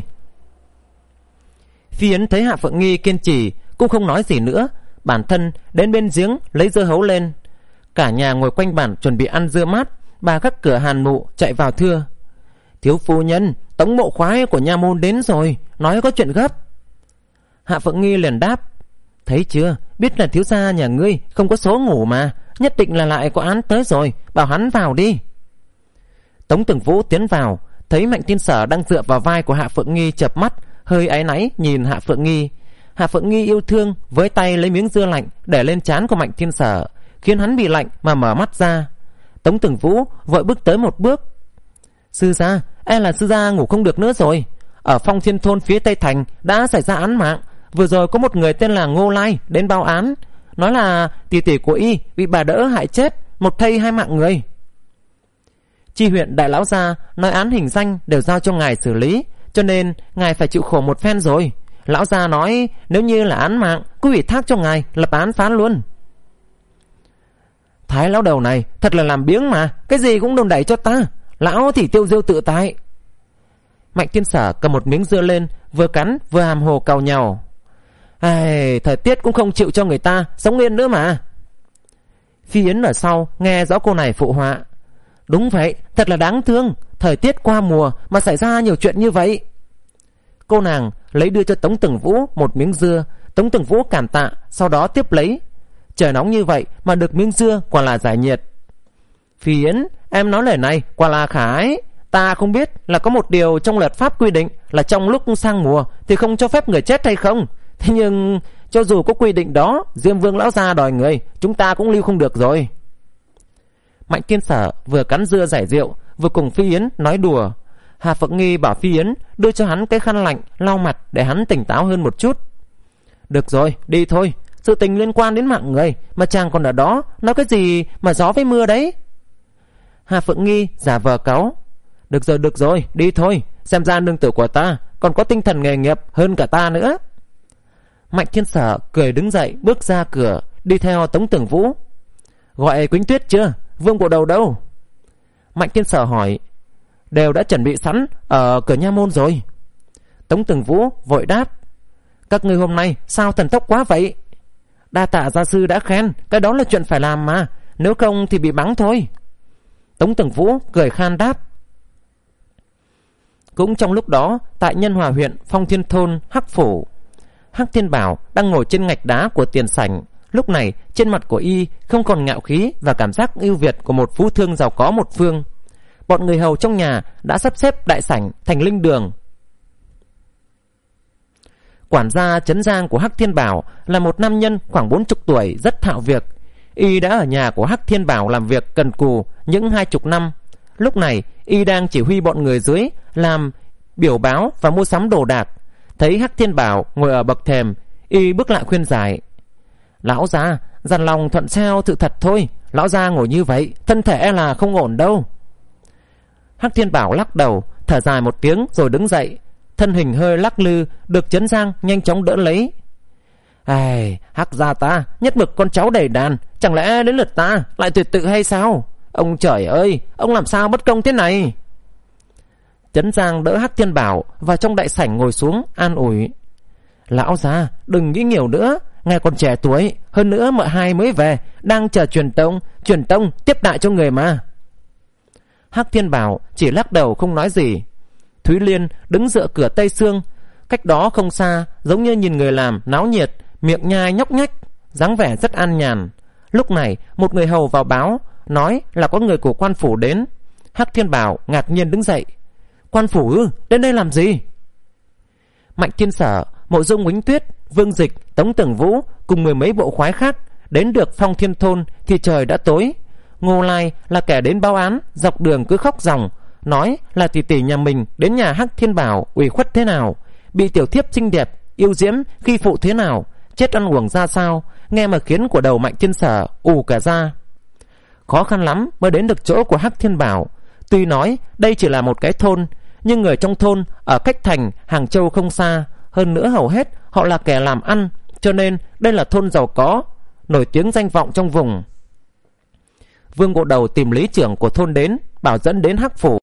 Phi Yến thấy Hạ Phượng Nghi kiên trì cũng không nói gì nữa, bản thân đến bên giếng lấy dưa hấu lên. Cả nhà ngồi quanh bàn chuẩn bị ăn dưa mát. Bà các cửa Hàn Mụ chạy vào thưa. Thiếu phu nhân, tống mộ khoái của nha môn đến rồi, nói có chuyện gấp. Hạ Phượng Nghi liền đáp. Thấy chưa, biết là thiếu gia nhà ngươi không có số ngủ mà, nhất định là lại có án tới rồi, bảo hắn vào đi. Tống Tưởng Vũ tiến vào, thấy Mạnh Thiên Sở đang dựa vào vai của Hạ Phượng Nghi, chợp mắt hơi áy náy nhìn Hạ Phượng Nghi. Hạ Phượng Nghi yêu thương với tay lấy miếng dưa lạnh để lên trán của Mạnh Thiên Sở, khiến hắn bị lạnh mà mở mắt ra. Tống Tưởng Vũ vội bước tới một bước. Sư gia, e là sư gia ngủ không được nữa rồi. Ở Phong Thiên thôn phía Tây Thành đã xảy ra án mạng. Vừa rồi có một người tên là Ngô Lai đến báo án, nói là tỷ tỷ của y bị bà đỡ hại chết, một thây hai mạng người. Chi huyện đại lão gia nói án hình danh đều giao cho ngài xử lý, cho nên ngài phải chịu khổ một phen rồi. Lão gia nói nếu như là án mạng, cứ ủy thác cho ngài lập án phán luôn. Thái lão đầu này thật là làm biếng mà, cái gì cũng đồn đẩy cho ta. Lão thì tiêu diêu tự tại. Mạnh Thiên Sở cầm một miếng dưa lên, vừa cắn vừa hàm hồ càu nhàu. Ai, thời tiết cũng không chịu cho người ta sống yên nữa mà. Phi Yến ở sau nghe rõ cô này phụ họa. Đúng vậy, thật là đáng thương. Thời tiết qua mùa mà xảy ra nhiều chuyện như vậy. Cô nàng lấy đưa cho Tống Tưởng Vũ một miếng dưa. Tống Tưởng Vũ cảm tạ, sau đó tiếp lấy. Trời nóng như vậy mà được miếng dưa quả là giải nhiệt. Phi Yến, em nói lời này quả là khả ái. Ta không biết là có một điều trong luật pháp quy định là trong lúc sang mùa thì không cho phép người chết hay không. Thế nhưng cho dù có quy định đó, Diêm Vương lão gia đòi người, chúng ta cũng lưu không được rồi. Mạnh Thiên Sở vừa cắn dưa giải rượu, vừa cùng Phi Yến nói đùa. Hà Phượng Nghi bảo Phi Yến đưa cho hắn cái khăn lạnh lau mặt để hắn tỉnh táo hơn một chút. Được rồi, đi thôi. Sự tình liên quan đến mạng người mà chàng còn ở đó nói cái gì mà gió với mưa đấy. Hà Phượng Nghi giả vờ cáu. Được rồi, được rồi, đi thôi. Xem ra nương tử của ta còn có tinh thần nghề nghiệp hơn cả ta nữa. Mạnh Thiên Sở cười đứng dậy bước ra cửa, đi theo Tống Tưởng Vũ. Gọi Quýnh Tuyết chưa? Vương bộ đầu đâu? Mạnh Thiên Sở hỏi. Đều đã chuẩn bị sẵn ở cửa nha môn rồi. Tống Tưởng Vũ vội đáp. Các ngươi hôm nay sao thần tốc quá vậy? Đa tạ gia sư đã khen, cái đó là chuyện phải làm mà, nếu không thì bị mắng thôi. Tống Tưởng Vũ cười khan đáp. Cũng trong lúc đó, tại Nhân Hòa huyện Phong Thiên thôn Hắc phủ, Hắc Thiên Bảo đang ngồi trên ngạch đá của tiền sảnh. Lúc này trên mặt của y không còn ngạo khí và cảm giác ưu việt của một phú thương giàu có một phương. Bọn người hầu trong nhà đã sắp xếp đại sảnh thành linh đường. Quản gia Trấn Giang của Hắc Thiên Bảo là một nam nhân khoảng bốn chục tuổi, rất thạo việc. Y đã ở nhà của Hắc Thiên Bảo làm việc cần cù những hai chục năm. Lúc này y đang chỉ huy bọn người dưới làm biểu báo và mua sắm đồ đạc. Thấy Hắc Thiên Bảo ngồi ở bậc thềm, y bước lại khuyên giải. Lão gia, dằn lòng thuận theo sự thật thôi. Lão gia ngồi như vậy, thân thể e là không ổn đâu. Hắc Thiên Bảo lắc đầu, thở dài một tiếng rồi đứng dậy. Thân hình hơi lắc lư, được Trấn Giang nhanh chóng đỡ lấy. Ai, Hắc gia ta nhất mực con cháu đầy đàn, chẳng lẽ đến lượt ta lại tuyệt tự hay sao? Ông trời ơi, ông làm sao bất công thế này? Trấn Giang đỡ Hắc Thiên Bảo vào trong đại sảnh ngồi xuống an ủi. Lão gia đừng nghĩ nhiều nữa, ngài còn trẻ tuổi, hơn nữa mợ hai mới về, đang chờ truyền tông, truyền tông tiếp đại cho người mà. Hắc Thiên Bảo chỉ lắc đầu không nói gì. Thúy Liên đứng dựa cửa tây xương, cách đó không xa, giống như nhìn người làm náo nhiệt, miệng nhai nhóc nhách, dáng vẻ rất an nhàn. Lúc này một người hầu vào báo, nói là có người của quan phủ đến. Hắc Thiên Bảo ngạc nhiên đứng dậy. Quan phủ ư? Đến đây làm gì? Mạnh Thiên Sở, Mộ Dung Quýnh Tuyết, Vương Dịch, Tống Tưởng Vũ cùng mười mấy bộ khoái khác đến được Phong Thiên thôn thì trời đã tối. Ngô Lai là kẻ đến báo án, dọc đường cứ khóc ròng, nói là tỷ tỷ nhà mình đến nhà Hắc Thiên Bảo ủy khuất thế nào, bị tiểu thiếp xinh đẹp yêu diễm khi phụ thế nào, chết ăn uổng ra sao, nghe mà khiến của đầu Mạnh Thiên Sở ù cả ra. Khó khăn lắm mới đến được chỗ của Hắc Thiên Bảo. Tuy nói đây chỉ là một cái thôn, nhưng người trong thôn ở cách thành Hàng Châu không xa, hơn nữa hầu hết họ là kẻ làm ăn, cho nên đây là thôn giàu có, nổi tiếng danh vọng trong vùng. Vương Bộ Đầu tìm lý trưởng của thôn đến, bảo dẫn đến Hắc phủ.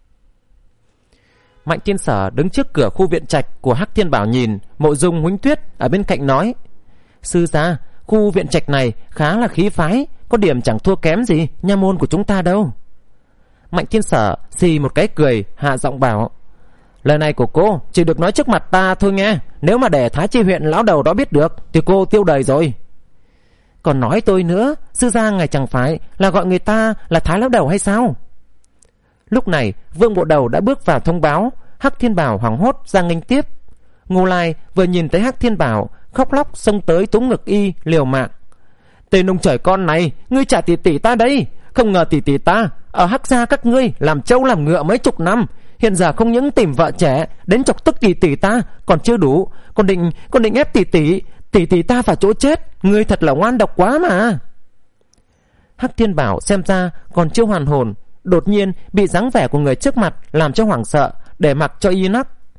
Mạnh Thiên Sở đứng trước cửa khu viện trạch của Hắc Thiên Bảo nhìn. Mộ Dung Huỳnh Tuyết ở bên cạnh nói. Sư gia, khu viện trạch này khá là khí phái, có điểm chẳng thua kém gì nha môn của chúng ta đâu. Mạnh Thiên Sở xì một cái cười, hạ giọng bảo. Lời này của cô chỉ được nói trước mặt ta thôi nghe, nếu mà để Thái Chi huyện lão đầu đó biết được thì cô tiêu đời rồi. Còn nói tôi nữa, sư gia ngài chẳng phải là gọi người ta là Thái lão đầu hay sao? Lúc này Vương Bộ Đầu đã bước vào thông báo. Hắc Thiên Bảo hoảng hốt ra nghênh tiếp. Ngô Lai vừa nhìn thấy Hắc Thiên Bảo, khóc lóc xông tới túm ngực y liều mạng. Tên ông trời con này, ngươi trả tỷ tỷ ta đây. Không ngờ tỷ tỷ ta ở Hắc gia các ngươi làm trâu làm ngựa mấy chục năm, hiện giờ không những tìm vợ trẻ đến chọc tức tỷ tỷ ta còn chưa đủ, còn định còn định ép tỷ tỷ tỷ tỷ ta vào chỗ chết. Ngươi thật là ngoan độc quá mà. Hắc Thiên Bảo xem ra còn chưa hoàn hồn, đột nhiên bị dáng vẻ của người trước mặt làm cho hoảng sợ, để mặc cho y nắc.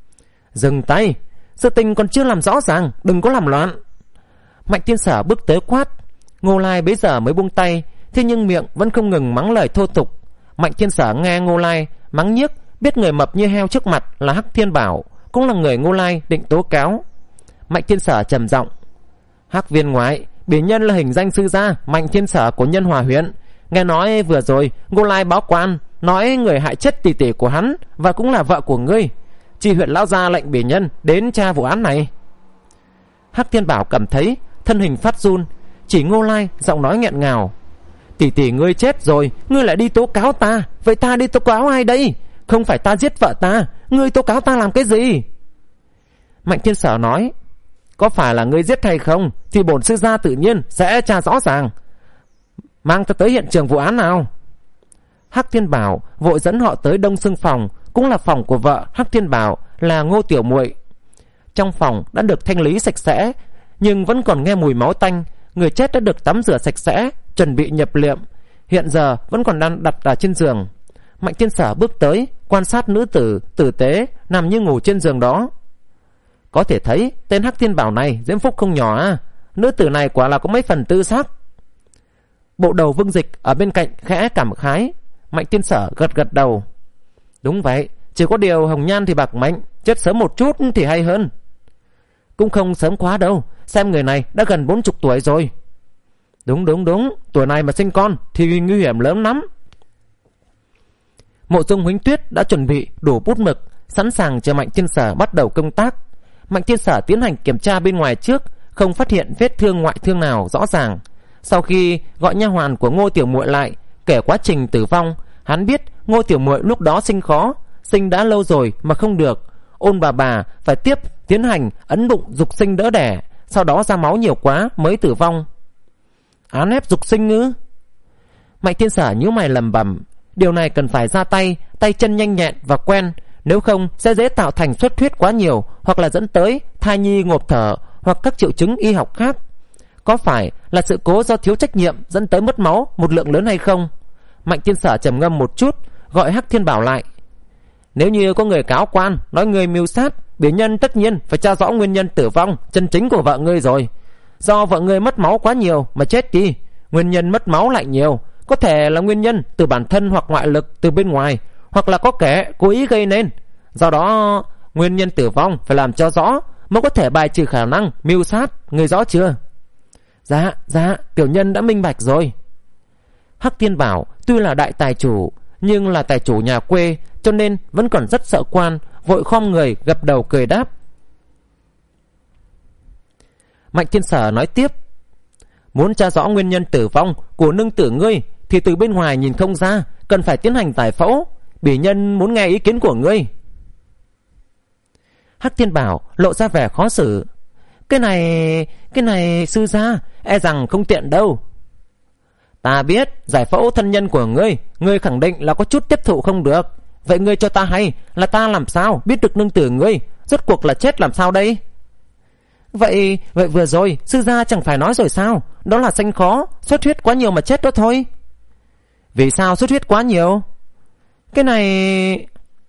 Dừng tay, sự tình còn chưa làm rõ ràng, đừng có làm loạn. Mạnh Thiên Sở bước tới quát. Ngô Lai bấy giờ mới buông tay, thế nhưng miệng vẫn không ngừng mắng lời thô tục. Mạnh Thiên Sở nghe Ngô Lai mắng nhiếc, biết người mập như heo trước mặt là Hắc Thiên Bảo, cũng là người Ngô Lai định tố cáo. Mạnh Thiên Sở trầm giọng: Hắc viên ngoại, bỉ nhân là hình danh sư gia Mạnh Thiên Sở của Nhân Hòa huyện. Nghe nói vừa rồi Ngô Lai báo quan, nói người hại chết tỷ tỷ của hắn và cũng là vợ của ngươi. Chi huyện lão gia lệnh bỉ nhân đến tra vụ án này. Hắc Thiên Bảo cảm thấy thân hình phát run, chỉ Ngô Lai, giọng nói nghẹn ngào: Tỷ tỷ ngươi chết rồi, ngươi lại đi tố cáo ta, vậy ta đi tố cáo ai đây? Không phải ta giết vợ ta, ngươi tố cáo ta làm cái gì? Mạnh Thiên Sở nói: Có phải là ngươi giết hay không thì bổn sư gia tự nhiên sẽ tra rõ ràng. Mang ta tới hiện trường vụ án nào. Hắc Thiên Bảo vội dẫn họ tới Đông Xương phòng, cũng là phòng của vợ Hắc Thiên Bảo là Ngô Tiểu Muội. Trong phòng đã được thanh lý sạch sẽ, nhưng vẫn còn nghe mùi máu tanh. Người chết đã được tắm rửa sạch sẽ, chuẩn bị nhập liệm, hiện giờ vẫn còn đang đặt ở trên giường. Mạnh Thiên Sở bước tới quan sát nữ tử tử tế nằm như ngủ trên giường đó. Có thể thấy tên Hắc Thiên Bảo này diễm phúc không nhỏ à. Nữ tử này quả là có mấy phần tư sắc. Bộ đầu Vương Dịch ở bên cạnh khẽ cảm khái. Mạnh Thiên Sở gật gật đầu. Đúng vậy, chỉ có điều hồng nhan thì bạc mệnh, chết sớm một chút thì hay hơn. Cũng không sớm quá đâu, xem người này đã gần bốn chục tuổi rồi. Đúng đúng đúng, tuổi này mà sinh con thì nguy hiểm lớn lắm. Mộ Dung Huỳnh Tuyết đã chuẩn bị đủ bút mực, sẵn sàng cho Mạnh Thiên Sở bắt đầu công tác. Mạnh Thiên Sở tiến hành kiểm tra bên ngoài trước, không phát hiện vết thương ngoại thương nào rõ ràng. Sau khi gọi nha hoàn của Ngô Tiểu Muội lại kể quá trình tử vong, hắn biết Ngô Tiểu Muội lúc đó sinh khó, sinh đã lâu rồi mà không được. Ôn bà bà phải tiếp tiến hành ấn bụng dục sinh đỡ đẻ, sau đó ra máu nhiều quá mới tử vong. Án ép dục sinh ư? Mạnh Thiên Sở nhíu mày lẩm bẩm. Điều này cần phải ra tay, tay chân nhanh nhẹn và quen, nếu không sẽ dễ tạo thành xuất huyết quá nhiều, hoặc là dẫn tới thai nhi ngộp thở, hoặc các triệu chứng y học khác. Có phải là sự cố do thiếu trách nhiệm dẫn tới mất máu một lượng lớn hay không? Mạnh Thiên Sở trầm ngâm một chút, gọi Hắc Thiên Bảo lại. Nếu như có người cáo quan nói người mưu sát, bỉ nhân tất nhiên phải tra rõ nguyên nhân tử vong chân chính của vợ ngươi rồi. Do vợ ngươi mất máu quá nhiều mà chết đi, nguyên nhân mất máu lại nhiều, có thể là nguyên nhân từ bản thân hoặc ngoại lực từ bên ngoài, hoặc là có kẻ cố ý gây nên. Do đó nguyên nhân tử vong phải làm cho rõ mới có thể bài trừ khả năng mưu sát, ngươi rõ chưa? Dạ, dạ, tiểu nhân đã minh bạch rồi. Hắc Thiên Bảo tuy là đại tài chủ, nhưng là tài chủ nhà quê, cho nên vẫn còn rất sợ quan, vội khom người gập đầu cười đáp. Mạnh Thiên Sở nói tiếp. Muốn tra rõ nguyên nhân tử vong của nương tử ngươi thì từ bên ngoài nhìn không ra, cần phải tiến hành giải phẫu. Bỉ nhân muốn nghe ý kiến của ngươi. Hắc Thiên Bảo lộ ra vẻ khó xử. Cái này, cái này sư gia e rằng không tiện đâu. Ta biết giải phẫu thân nhân của ngươi, ngươi khẳng định là có chút tiếp thụ không được. Vậy ngươi cho ta hay là ta làm sao biết được nương tử ngươi rốt cuộc là chết làm sao đây? Vậy vậy vừa rồi sư gia chẳng phải nói rồi sao? Đó là sanh khó, xuất huyết quá nhiều mà chết đó thôi. Vì sao xuất huyết quá nhiều? Cái này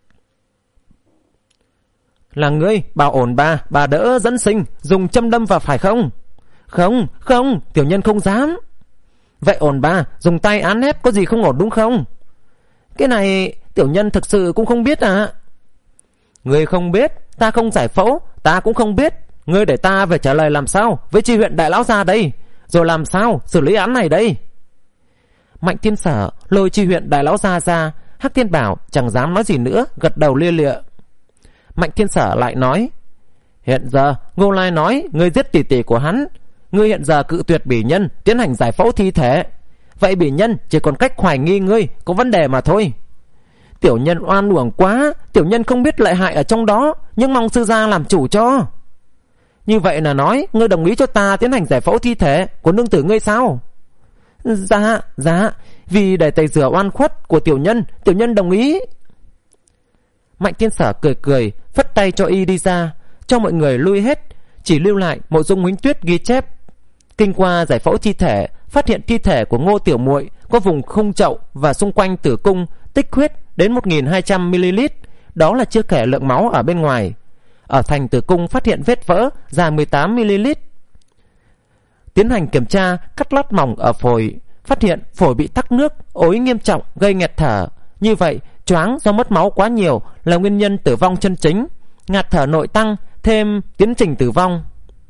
là ngươi bảo ổn bà, bà đỡ dẫn sinh dùng châm đâm vào phải không? Không, không, tiểu nhân không dám. Vậy ổn bà dùng tay án ép có gì không ổn đúng không? Cái này tiểu nhân thực sự cũng không biết à. Ngươi không biết, ta không giải phẫu, ta cũng không biết. Ngươi để ta về trả lời làm sao với chi huyện đại lão gia đây, rồi làm sao xử lý án này đây? Mạnh Thiên Sở lôi chi huyện đại lão gia ra. Hắc Thiên Bảo chẳng dám nói gì nữa, gật đầu lia lịa. Mạnh Thiên Sở lại nói. Hiện giờ Ngô Lai nói ngươi giết tỷ tỷ của hắn, ngươi hiện giờ cự tuyệt bỉ nhân tiến hành giải phẫu thi thể, vậy bỉ nhân chỉ còn cách hoài nghi ngươi có vấn đề mà thôi. Tiểu nhân oan uổng quá, tiểu nhân không biết lợi hại ở trong đó, nhưng mong sư gia làm chủ cho. Như vậy là nói ngươi đồng ý cho ta tiến hành giải phẫu thi thể của nương tử ngươi sao? Dạ, dạ, vì để tẩy rửa oan khuất của tiểu nhân, tiểu nhân đồng ý. Mạnh Thiên Sở cười cười, phất tay cho y đi ra, cho mọi người lui hết, chỉ lưu lại Mộ Dung Huỳnh Tuyết ghi chép. Kinh qua giải phẫu thi thể, phát hiện thi thể của Ngô Tiểu Muội có vùng khung chậu và xung quanh tử cung tích huyết đến một nghìn hai trăm mi li lít, đó là chưa kể lượng máu ở bên ngoài. ở thành tử cung phát hiện vết vỡ dài mười tám mi-li-lít. Tiến hành kiểm tra cắt lát mỏng ở phổi, phát hiện phổi bị tắc nước, ối nghiêm trọng, gây nghẹt thở. Như vậy, choáng do mất máu quá nhiều là nguyên nhân tử vong chân chính. Ngạt thở nội tăng thêm tiến trình tử vong.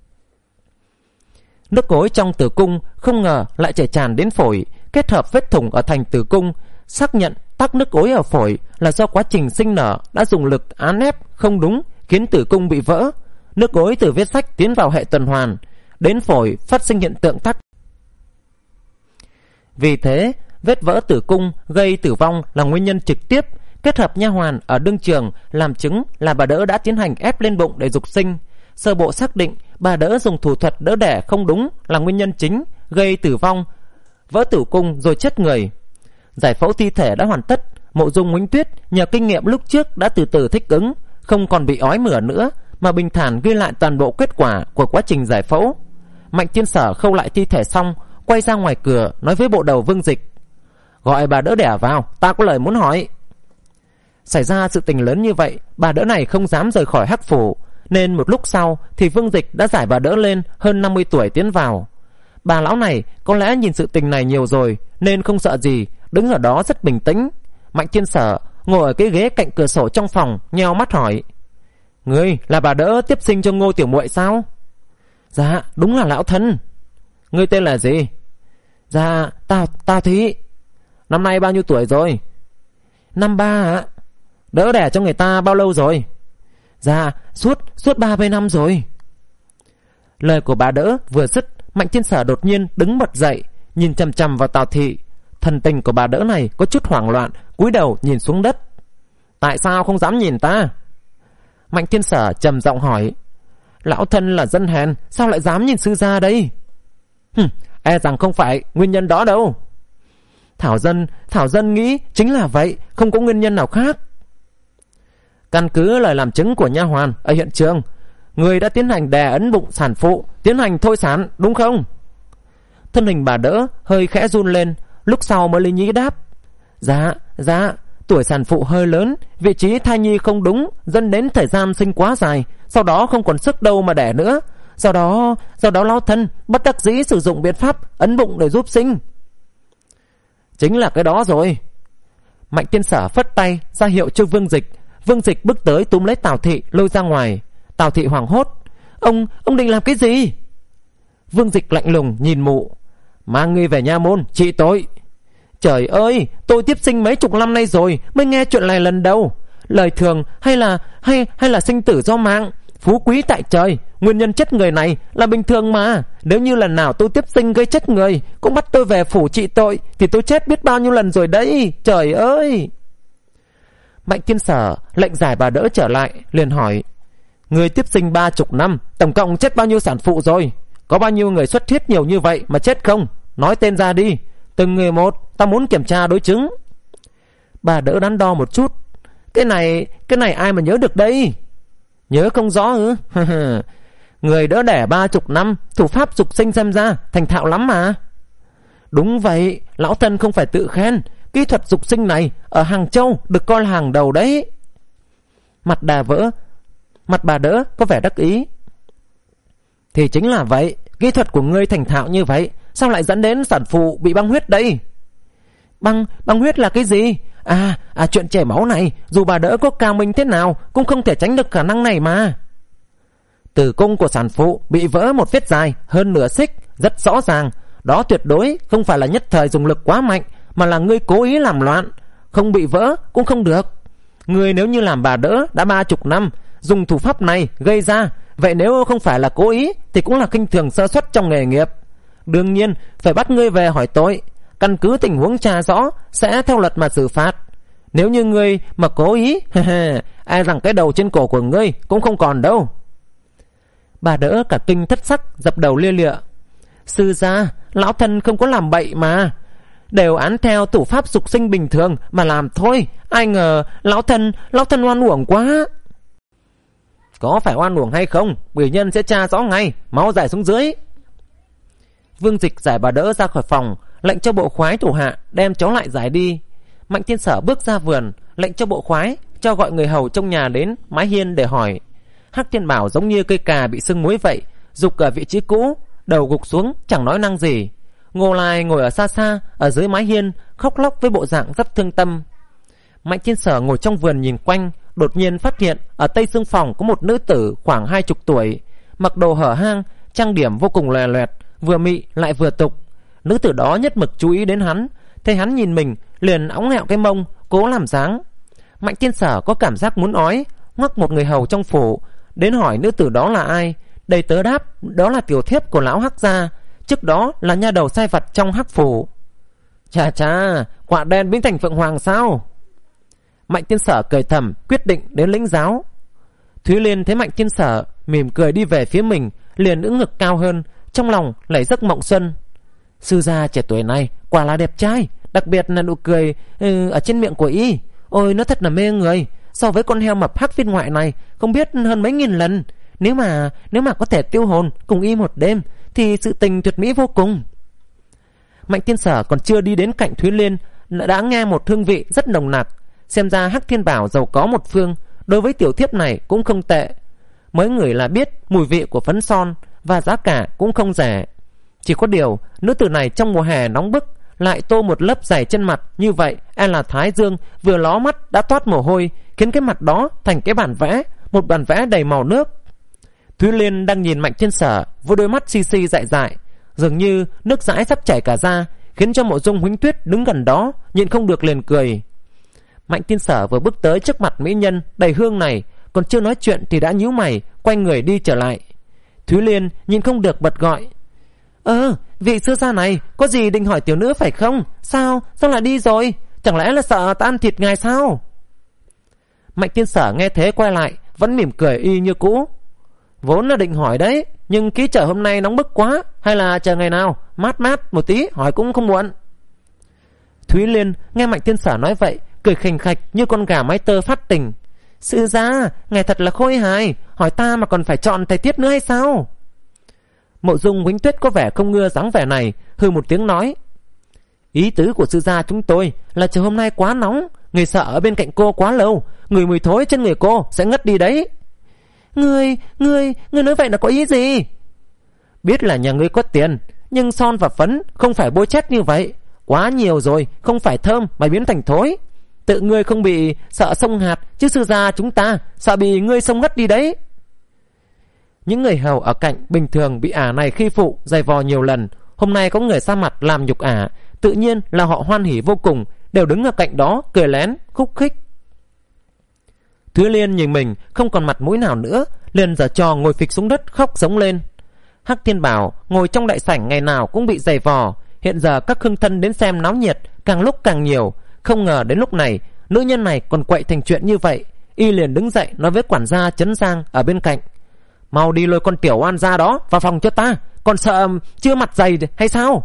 Nước ối trong tử cung không ngờ lại chảy tràn đến phổi, kết hợp vết thủng ở thành tử cung, xác nhận tắc nước ối ở phổi là do quá trình sinh nở đã dùng lực án ép không đúng, khiến tử cung bị vỡ. Nước ối từ vết rách tiến vào hệ tuần hoàn, đến phổi phát sinh hiện tượng tắc. Vì thế, vết vỡ tử cung gây tử vong là nguyên nhân trực tiếp. Kết hợp nha hoàn ở đương trường làm chứng là bà đỡ đã tiến hành ép lên bụng để dục sinh. Sơ bộ xác định bà đỡ dùng thủ thuật đỡ đẻ không đúng là nguyên nhân chính gây tử vong, vỡ tử cung rồi chết người. Giải phẫu thi thể đã hoàn tất. Mộ Dung Huỳnh Tuyết nhờ kinh nghiệm lúc trước đã từ từ thích ứng, không còn bị ói mửa nữa, mà bình thản ghi lại toàn bộ kết quả của quá trình giải phẫu. Mạnh Thiên Sở khâu lại thi thể xong, quay ra ngoài cửa nói với bộ đầu Vương Dịch: "Gọi bà đỡ đẻ vào, ta có lời muốn hỏi." Xảy ra sự tình lớn như vậy, bà đỡ này không dám rời khỏi Hắc Phủ, nên một lúc sau thì Vương Dịch đã giải bà đỡ lên hơn năm mươi tuổi tiến vào. Bà lão này có lẽ nhìn sự tình này nhiều rồi nên không sợ gì, đứng ở đó rất bình tĩnh. Mạnh Thiên Sở ngồi ở cái ghế cạnh cửa sổ trong phòng, nheo mắt hỏi: "Ngươi là bà đỡ tiếp sinh cho Ngô tiểu muội sao?" "Dạ, đúng là lão thân." "Ngươi tên là gì?" "Dạ, Tào Tào Thị." "Năm nay bao nhiêu tuổi rồi?" "Năm ba ạ." "Đỡ đẻ cho người ta bao lâu rồi?" "Dạ, suốt suốt ba mươi năm rồi." Lời của bà đỡ vừa dứt, Mạnh Thiên Sở đột nhiên đứng bật dậy, nhìn chằm chằm vào Tào Thị. Thần tình của bà đỡ này có chút hoảng loạn, cúi đầu nhìn xuống đất. "Tại sao không dám nhìn ta?" Mạnh Thiên Sở trầm giọng hỏi. "Lão thân là dân hèn, sao lại dám nhìn sư gia đây?" "Hừm, e rằng không phải nguyên nhân đó đâu." Thảo dân Thảo dân nghĩ chính là vậy, không có nguyên nhân nào khác." Căn cứ lời làm chứng của nha hoàn ở hiện trường, người đã tiến hành đè ấn bụng sản phụ, tiến hành thôi sản, đúng không? Thân hình bà đỡ hơi khẽ run lên, lúc sau mới lý nhí đáp: Dạ, dạ, tuổi sản phụ hơi lớn, vị trí thai nhi không đúng, dẫn đến thời gian sinh quá dài, sau đó không còn sức đâu mà đẻ nữa. Do đó, do đó lão thân bất đắc dĩ sử dụng biện pháp ấn bụng để giúp sinh." "Chính là cái đó rồi." Mạnh Tiên Sở phất tay ra hiệu cho Vương Dịch. Vương Dịch bước tới túm lấy Tào Thị lôi ra ngoài. Tào Thị hoảng hốt: Ông, ông định làm cái gì?" Vương Dịch lạnh lùng nhìn mụ: "Mang ngươi về nha môn trị tội." "Trời ơi, tôi tiếp sinh mấy chục năm nay rồi, mới nghe chuyện này lần đầu. Lời thường hay là hay hay là sinh tử do mạng, phú quý tại trời, nguyên nhân chết người này là bình thường mà. Nếu như lần nào tôi tiếp sinh gây chết người, cũng bắt tôi về phủ trị tội, thì tôi chết biết bao nhiêu lần rồi đấy. Trời ơi!" Mạnh Thiên Sở lệnh giải bà đỡ trở lại, liền hỏi: "Người tiếp sinh ba chục năm, tổng cộng chết bao nhiêu sản phụ rồi? Có bao nhiêu người xuất huyết nhiều như vậy mà chết không? Nói tên ra đi, từng người một, ta muốn kiểm tra đối chứng." Bà đỡ đắn đo một chút: Cái này, cái này ai mà nhớ được đây? Nhớ không rõ ư? Người đỡ đẻ ba chục năm, thủ pháp dục sinh xem ra thành thạo lắm mà. Đúng vậy, lão thân không phải tự khen, kỹ thuật dục sinh này ở Hàng Châu được coi là hàng đầu đấy. Mặt đà vỡ, mặt bà đỡ có vẻ đắc ý. Thì chính là vậy, kỹ thuật của ngươi thành thạo như vậy, sao lại dẫn đến sản phụ bị băng huyết đây? Băng, băng huyết là cái gì? À, à chuyện chảy máu này, dù bà đỡ có cao minh thế nào cũng không thể tránh được khả năng này mà. Tử cung của sản phụ bị vỡ một vết dài hơn nửa xích, rất rõ ràng. Đó tuyệt đối không phải là nhất thời dùng lực quá mạnh, mà là ngươi cố ý làm loạn. Không bị vỡ cũng không được. Ngươi nếu như làm bà đỡ đã ba chục năm, dùng thủ pháp này gây ra, vậy nếu không phải là cố ý thì cũng là khinh thường sơ suất trong nghề nghiệp. Đương nhiên phải bắt ngươi về hỏi tội, căn cứ tình huống tra rõ sẽ theo luật mà xử phạt. Nếu như ngươi mà cố ý, ai rằng cái đầu trên cổ của ngươi cũng không còn đâu. Bà đỡ cả kinh thất sắc, dập đầu lia lịa. Sư gia, lão thân không có làm bậy mà, đều án theo thủ pháp dục sinh bình thường mà làm thôi. Ai ngờ lão thân, lão thân oan uổng quá. Có phải oan uổng hay không, quỷ nhân sẽ tra rõ ngay, máu giải xuống dưới. Vương Dịch giải bà đỡ ra khỏi phòng, lệnh cho bộ khoái thủ hạ đem cháu lại giải đi. Mạnh Thiên Sở bước ra vườn, lệnh cho bộ khoái cho gọi người hầu trong nhà đến mái hiên để hỏi: Hắc Thiên Bảo giống như cây cà bị sưng muối vậy, rục ở vị trí cũ, đầu gục xuống chẳng nói năng gì. Ngô Lai ngồi ở xa xa ở dưới mái hiên, khóc lóc với bộ dạng rất thương tâm. Mạnh Thiên Sở ngồi trong vườn nhìn quanh, đột nhiên phát hiện ở tây xương phòng có một nữ tử khoảng hai chục tuổi, mặc đồ hở hang, trang điểm vô cùng lòe loẹt, vừa mị lại vừa tục. Nữ tử đó nhất mực chú ý đến hắn, thấy hắn nhìn mình liền óng ẹo cái mông, cố làm dáng. Mạnh Thiên Sở có cảm giác muốn ói, ngoắc một người hầu trong phủ đến hỏi nữ tử đó là ai. Đầy tớ đáp đó là tiểu thiếp của lão Hắc gia, trước đó là nha đầu sai vặt trong Hắc phủ. Chà chà, quả đen biến thành phượng hoàng sao? Mạnh Thiên Sở cười thầm, quyết định đến lĩnh giáo. Thúy Liên thấy Mạnh Thiên Sở mỉm cười đi về phía mình, liền ưỡn ngực cao hơn, trong lòng lại giấc mộng xuân. Sư gia trẻ tuổi này quả là đẹp trai, đặc biệt là nụ cười ừ, ở trên miệng của y, ôi nó thật là mê người, so với con heo mập Hắc Viên Ngoại này không biết hơn mấy nghìn lần. Nếu mà nếu mà có thể tiêu hồn cùng y một đêm thì sự tình tuyệt mỹ vô cùng. Mạnh Thiên Sở còn chưa đi đến cạnh Thúy Liên đã nghe một hương vị rất nồng nặc. Xem ra Hắc Thiên Bảo giàu có một phương, đối với tiểu thiếp này cũng không tệ. Mới ngửi là biết mùi vị của phấn son, và giá cả cũng không rẻ. Chỉ có điều nữ tử này trong mùa hè nóng bức lại tô một lớp dày chân mặt như vậy, e là thái dương vừa ló mắt đã toát mồ hôi, khiến cái mặt đó thành cái bản vẽ, một bản vẽ đầy màu nước. Thúy Liên đang nhìn Mạnh Thiên Sở với đôi mắt xi xi dại dại, dường như nước dãi sắp chảy cả ra, khiến cho Mộ Dung Huỳnh Tuyết đứng gần đó nhịn không được liền cười. Mạnh Thiên Sở vừa bước tới trước mặt mỹ nhân đầy hương này, còn chưa nói chuyện thì đã nhíu mày, quay người đi trở lại. Thúy Liên nhịn không được bật gọi: Ơ, vị sư gia này có gì định hỏi tiểu nữ phải không? Sao, sao lại đi rồi? Chẳng lẽ là sợ ta ăn thịt ngài sao? Mạnh Thiên Sở nghe thế quay lại, vẫn mỉm cười y như cũ. Vốn là định hỏi đấy, nhưng ký trở hôm nay nóng bức quá, hay là chờ ngày nào mát mát một tí hỏi cũng không muộn. Thúy Liên nghe Mạnh Thiên Sở nói vậy, cười khình khạch như con gà mái tơ phát tình. Sư gia, ngài thật là khôi hài, hỏi ta mà còn phải chọn thời tiết nữa hay sao? Mộ Dung Huỳnh Tuyết có vẻ không ngưa dáng vẻ này, hừ một tiếng nói: Ý tứ của sư gia chúng tôi là chiều hôm nay quá nóng, người sợ ở bên cạnh cô quá lâu, người mùi thối trên người cô sẽ ngất đi đấy. Ngươi, ngươi, ngươi nói vậy là có ý gì? Biết là nhà ngươi có tiền, nhưng son và phấn không phải bôi chét như vậy, quá nhiều rồi, không phải thơm mà biến thành thối. Tự ngươi không bị sợ xông hạt, chứ sư gia chúng ta sợ bị ngươi xông ngất đi đấy. Những người hầu ở cạnh bình thường bị ả này khi phụ giày vò nhiều lần, hôm nay có người ra mặt làm nhục ả, tự nhiên là họ hoan hỉ vô cùng, đều đứng ở cạnh đó cười lén khúc khích. Thúy Liên nhìn mình không còn mặt mũi nào nữa, liền giở trò ngồi phịch xuống đất khóc giống lên. Hắc Thiên Bảo ngồi trong đại sảnh ngày nào cũng bị giày vò, hiện giờ các khương thân đến xem náo nhiệt càng lúc càng nhiều, không ngờ đến lúc này nữ nhân này còn quậy thành chuyện như vậy. Y liền đứng dậy nói với quản gia Trấn Giang ở bên cạnh: Mau đi lôi con tiểu oan gia đó vào phòng cho ta, còn sợ chưa mặt dày hay sao?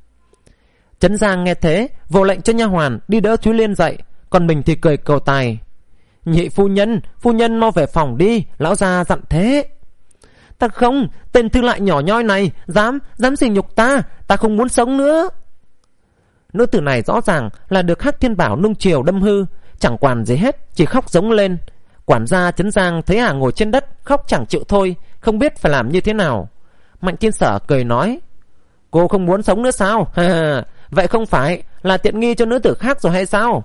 Trấn Giang nghe thế vội lệnh cho nha hoàn đi đỡ Thúy Liên dậy, còn mình thì cười cầu tài: Nhị phu nhân, phu nhân mau về phòng đi, lão gia dặn thế. Ta không, tên thư lại nhỏ nhoi này dám dám sỉ nhục ta, ta không muốn sống nữa. Nữ tử này rõ ràng là được Hắc Thiên Bảo nung chiều đâm hư, chẳng quản gì hết, chỉ khóc giống lên. Quản gia Trấn Giang thấy ả ngồi trên đất khóc chẳng chịu thôi, không biết phải làm như thế nào. Mạnh Thiên Sở cười nói: Cô không muốn sống nữa sao? Vậy không phải là tiện nghi cho nữ tử khác rồi hay sao?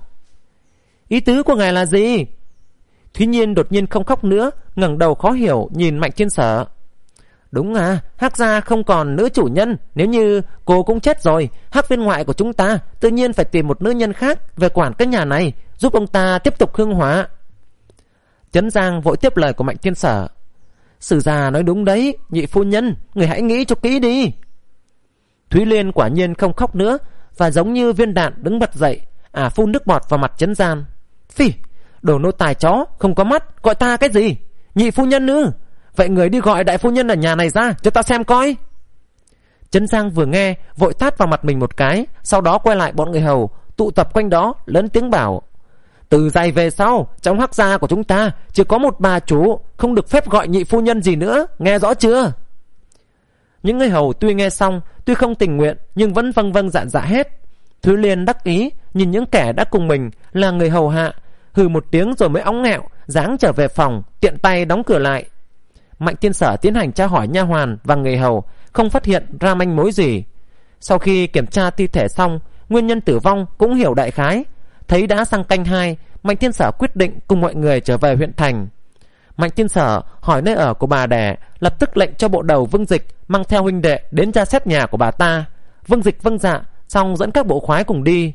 Ý tứ của ngài là gì? Thúy Nhiên đột nhiên không khóc nữa, ngẩng đầu khó hiểu nhìn Mạnh Thiên Sở. Đúng à, Hắc gia không còn nữ chủ nhân, nếu như cô cũng chết rồi, Hắc Viên Ngoại của chúng ta tự nhiên phải tìm một nữ nhân khác về quản cái nhà này, giúp ông ta tiếp tục hương hỏa. Trấn Giang vội tiếp lời của Mạnh Thiên Sở: Sử gia nói đúng đấy, nhị phu nhân, người hãy nghĩ cho kỹ đi. Thúy Liên quả nhiên không khóc nữa, và giống như viên đạn đứng bật dậy, à phun nước bọt vào mặt Trấn Giang. Phì, đồ nô tài chó không có mắt, gọi ta cái gì? Nhị phu nhân ư? Vậy người đi gọi đại phu nhân ở nhà này ra cho ta xem coi. Trấn Giang vừa nghe vội tát vào mặt mình một cái, sau đó quay lại bọn người hầu tụ tập quanh đó lớn tiếng bảo: Từ giày về sau, trong Hắc gia của chúng ta chỉ có một bà chủ, không được phép gọi nhị phu nhân gì nữa, nghe rõ chưa? Những người hầu tuy nghe xong, tuy không tình nguyện, nhưng vẫn vâng vâng dạ dạ hết. Thúy Liên đắc ý nhìn những kẻ đã cùng mình là người hầu hạ, hừ một tiếng rồi mới óng nghẹo dáng trở về phòng, tiện tay đóng cửa lại. Mạnh Thiên Sở tiến hành tra hỏi nha hoàn và người hầu, không phát hiện ra manh mối gì. Sau khi kiểm tra thi thể xong, nguyên nhân tử vong cũng hiểu đại khái. Thấy đã sang canh hai, Mạnh Thiên Sở quyết định cùng mọi người trở về huyện thành. Mạnh Thiên Sở hỏi nơi ở của bà đẻ, lập tức lệnh cho bộ đầu Vương Dịch mang theo huynh đệ đến tra xét nhà của bà ta. Vương Dịch vâng dạ, xong dẫn các bộ khoái cùng đi.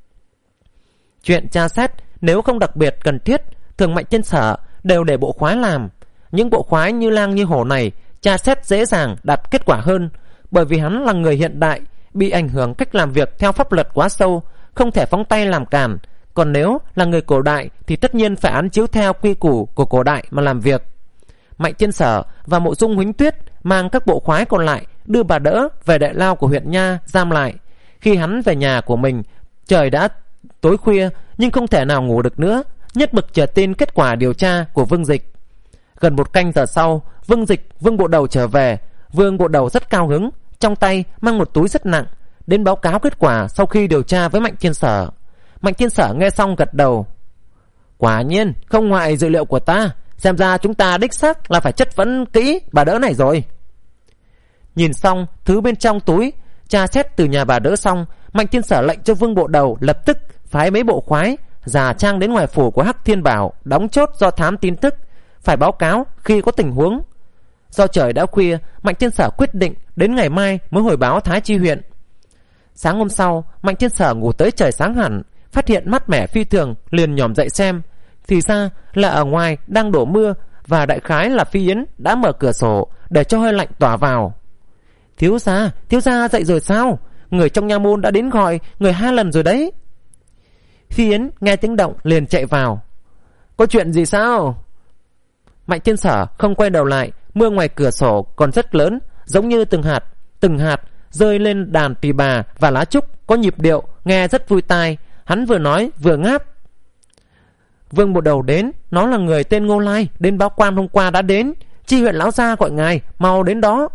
Chuyện tra xét nếu không đặc biệt cần thiết, thường Mạnh Thiên Sở đều để bộ khoái làm. Những bộ khoái như Lang như Hổ này tra xét dễ dàng đạt kết quả hơn, bởi vì hắn là người hiện đại, bị ảnh hưởng cách làm việc theo pháp luật quá sâu, không thể phóng tay làm càn. Còn nếu là người cổ đại thì tất nhiên phải án chiếu theo quy củ của cổ đại mà làm việc. Mạnh Thiên Sở và Mộ Dung Huỳnh Tuyết mang các bộ khoái còn lại đưa bà đỡ về đại lao của huyện Nha giam lại. Khi hắn về nhà của mình, trời đã tối khuya nhưng không thể nào ngủ được nữa, nhất bực chờ tin kết quả điều tra của Vương Dịch. Gần một canh giờ sau, Vương Dịch, Vương bộ đầu trở về. Vương bộ đầu rất cao hứng, trong tay mang một túi rất nặng, đến báo cáo kết quả sau khi điều tra với Mạnh Thiên Sở. Mạnh Thiên Sở nghe xong gật đầu. Quả nhiên không ngoại dự liệu của ta, xem ra chúng ta đích xác là phải chất vấn kỹ bà đỡ này rồi. Nhìn xong thứ bên trong túi, tra xét từ nhà bà đỡ xong, Mạnh Thiên Sở lệnh cho Vương bộ đầu lập tức phái mấy bộ khoái giả trang đến ngoài phủ của Hắc Thiên Bảo đóng chốt do thám tin tức, phải báo cáo khi có tình huống. Do trời đã khuya, Mạnh Thiên Sở quyết định đến ngày mai mới hồi báo Thái Chi huyện. Sáng hôm sau, Mạnh Thiên Sở ngủ tới trời sáng hẳn, phát hiện mát mẻ phi thường, liền nhòm dậy xem. Thì ra là ở ngoài đang đổ mưa, và đại khái là Phi Yến đã mở cửa sổ để cho hơi lạnh tỏa vào. Thiếu gia, thiếu gia dậy rồi sao? Người trong nha môn đã đến gọi người hai lần rồi đấy. Phi Yến nghe tiếng động liền chạy vào. Có chuyện gì sao? Mạnh Thiên Sở không quay đầu lại. Mưa ngoài cửa sổ còn rất lớn, giống như từng hạt từng hạt rơi lên đàn tỳ bà và lá trúc, có nhịp điệu nghe rất vui tai. Hắn vừa nói vừa ngáp. Vương bộ đầu đến, nó là người tên Ngô Lai, đến báo quan hôm qua đã đến. Chi huyện lão gia gọi ngài mau đến đó.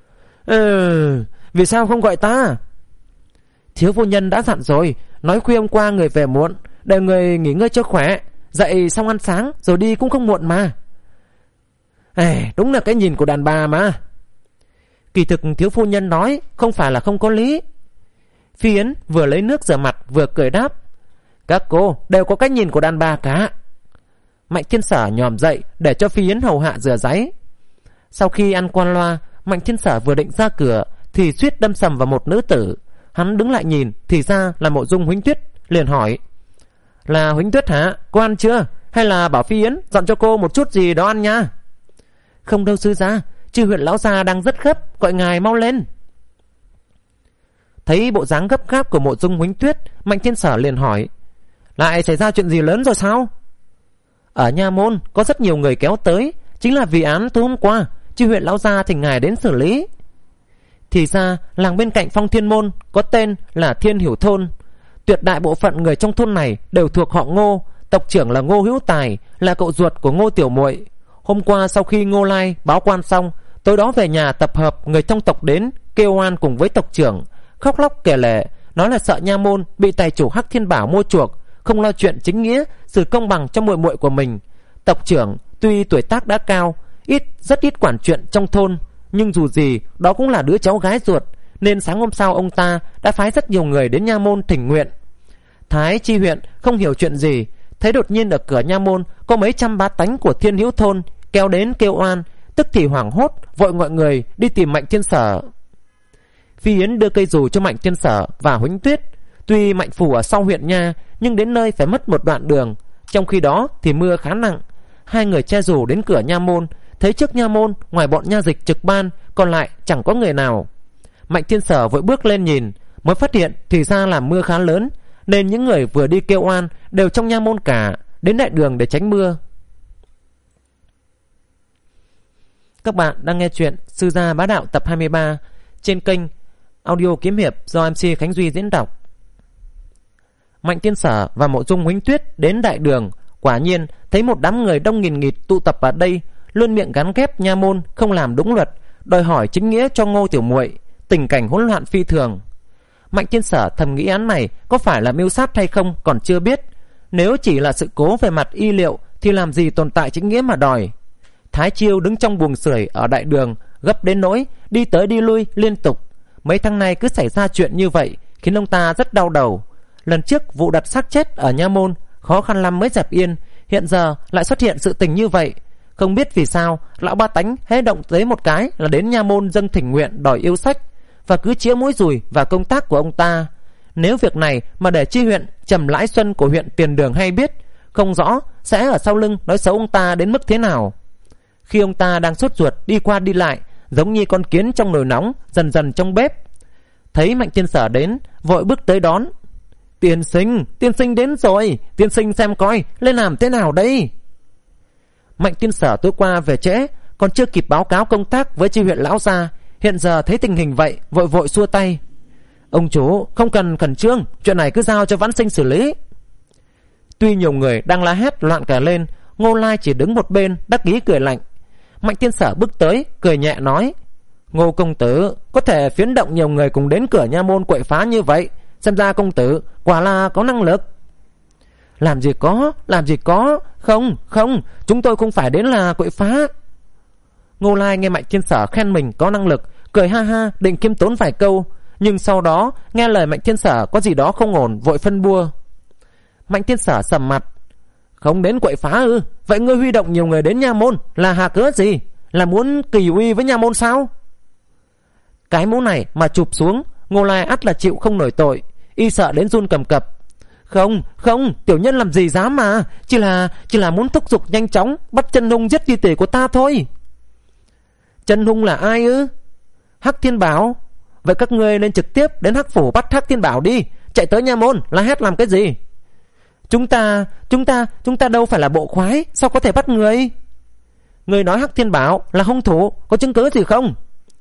Ừ, vì sao không gọi ta? Thiếu phu nhân đã dặn rồi, nói khuya hôm qua người về muộn, để người nghỉ ngơi cho khỏe, dậy xong ăn sáng rồi đi cũng không muộn mà. À, đúng là cái nhìn của đàn bà mà. Kỳ thực thiếu phu nhân nói không phải là không có lý. Phi Yến vừa lấy nước rửa mặt vừa cười đáp. Các cô đều có cái nhìn của đàn bà cả. Mạnh Thiên Sở nhòm dậy để cho Phi Yến hầu hạ rửa ráy. Sau khi ăn qua loa, Mạnh Thiên Sở vừa định ra cửa thì suýt đâm sầm vào một nữ tử. Hắn đứng lại nhìn thì ra là Mộ Dung Huỳnh Tuyết, liền hỏi. Là Huỳnh Tuyết hả? Cô ăn chưa? Hay là bảo Phi Yến dọn cho cô một chút gì đó ăn nha? Không đâu sư gia, Chư huyện lão gia đang rất gấp, gọi ngài mau lên. Thấy bộ dáng gấp gáp của Mộ Dung Huỳnh Tuyết, Mạnh Thiên Sở liền hỏi. Lại xảy ra chuyện gì lớn rồi sao? Ở nha môn có rất nhiều người kéo tới, chính là vì án tối hôm qua Chư huyện lão gia thỉnh ngài đến xử lý. Thì ra làng bên cạnh Phong Thiên Môn có tên là Thiên Hiểu Thôn. Tuyệt đại bộ phận người trong thôn này đều thuộc họ Ngô. Tộc trưởng là Ngô Hữu Tài, là cậu ruột của Ngô Tiểu Muội. Hôm qua sau khi Ngô Lai báo quan xong, tối đó về nhà tập hợp người trong tộc đến kêu oan cùng với tộc trưởng, khóc lóc kể lể, nói là sợ nha môn bị tài chủ Hắc Thiên Bảo mua chuộc, không lo chuyện chính nghĩa, xử công bằng cho muội muội của mình. Tộc trưởng tuy tuổi tác đã cao, ít rất ít quản chuyện trong thôn, nhưng dù gì đó cũng là đứa cháu gái ruột, nên sáng hôm sau ông ta đã phái rất nhiều người đến nha môn thỉnh nguyện. Thái Chi huyện không hiểu chuyện gì, thấy đột nhiên ở cửa nha môn có mấy trăm bá tánh của Thiên Hữu Thôn kéo đến kêu oan, tức thì hoảng hốt vội gọi người đi tìm Mạnh Thiên Sở. Phi Yến đưa cây dù cho Mạnh Thiên Sở và Huỳnh Tuyết. Tuy Mạnh phủ ở sau huyện nha, nhưng đến nơi phải mất một đoạn đường. Trong khi đó thì mưa khá nặng. Hai người che dù đến cửa nha môn, thấy trước nha môn ngoài bọn nha dịch trực ban còn lại chẳng có người nào. Mạnh Thiên Sở vội bước lên nhìn, mới phát hiện thì ra là mưa khá lớn, nên những người vừa đi kêu oan đều trong nha môn cả, đến đại đường để tránh mưa. Các bạn đang nghe chuyện Sư Gia Bá Đạo tập hai mươi ba trên kênh Audio Kiếm Hiệp do em xê Khánh Duy diễn đọc. Mạnh Thiên Sở và Mộ Dung Huỳnh Tuyết đến đại đường, quả nhiên thấy một đám người đông nghìn nghịt tụ tập ở đây, luôn miệng gắn ghép nha môn không làm đúng luật, đòi hỏi chính nghĩa cho Ngô Tiểu Muội, tình cảnh hỗn loạn phi thường. Mạnh Thiên Sở thầm nghĩ án này có phải là mưu sát hay không còn chưa biết. Nếu chỉ là sự cố về mặt y liệu thì làm gì tồn tại chính nghĩa mà đòi. Thái Chiêu đứng trong buồng sưởi ở đại đường, gấp đến nỗi đi tới đi lui liên tục. Mấy tháng nay cứ xảy ra chuyện như vậy, khiến ông ta rất đau đầu. Lần trước vụ đặt xác chết ở Nha Môn khó khăn lắm mới dẹp yên, hiện giờ lại xuất hiện sự tình như vậy. Không biết vì sao lão ba tánh hễ động tới một cái là đến Nha Môn dâng thỉnh nguyện đòi yêu sách, và cứ chĩa mũi dùi vào công tác của ông ta. Nếu việc này mà để chi huyện Trầm Lãi Xuân của huyện Tiền Đường hay biết, không rõ sẽ ở sau lưng nói xấu ông ta đến mức thế nào. Khi ông ta đang sốt ruột đi qua đi lại, giống như con kiến trong nồi nóng, dần dần trong bếp, thấy Mạnh Thiên Sở đến, vội bước tới đón. Tiên sinh, tiên sinh đến rồi, tiên sinh xem coi lên làm thế nào đây. Mạnh Thiên Sở tối qua về trễ, còn chưa kịp báo cáo công tác với chi huyện lão gia, hiện giờ thấy tình hình vậy, vội vội xua tay. Ông chủ không cần khẩn trương, chuyện này cứ giao cho Vãn Sinh xử lý. Tuy nhiều người đang la hét loạn cả lên, Ngô Lai chỉ đứng một bên đắc ý cười lạnh. Mạnh Thiên Sở bước tới cười nhẹ nói: Ngô công tử có thể phiến động nhiều người cùng đến cửa Nha Môn quậy phá như vậy, xem ra công tử quả là có năng lực. Làm gì có, làm gì có, không, không, chúng tôi không phải đến là quậy phá. Ngô Lai nghe Mạnh Thiên Sở khen mình có năng lực, cười ha ha định khiêm tốn vài câu, nhưng sau đó nghe lời Mạnh Thiên Sở có gì đó không ổn, vội phân bua. Mạnh Thiên Sở sầm mặt: Không đến quậy phá ư? Vậy ngươi huy động nhiều người đến Nha Môn là hà cớ gì? Là muốn kỳ uy với Nha Môn sao? Cái mũ này mà chụp xuống, Ngô Lai ắt là chịu không nổi tội, y sợ đến run cầm cập. Không, không, tiểu nhân làm gì dám mà, chỉ là chỉ là muốn thúc giục nhanh chóng bắt Chân Hung giết di tỷ của ta thôi. Chân Hung là ai ư? Hắc Thiên Bảo. Vậy các ngươi nên trực tiếp đến Hắc phủ bắt Hắc Thiên Bảo đi, chạy tới Nha Môn la hét làm cái gì? Chúng ta, chúng ta, chúng ta đâu phải là bộ khoái, sao có thể bắt người? Người nói Hắc Thiên Bảo là hung thủ, có chứng cứ gì không?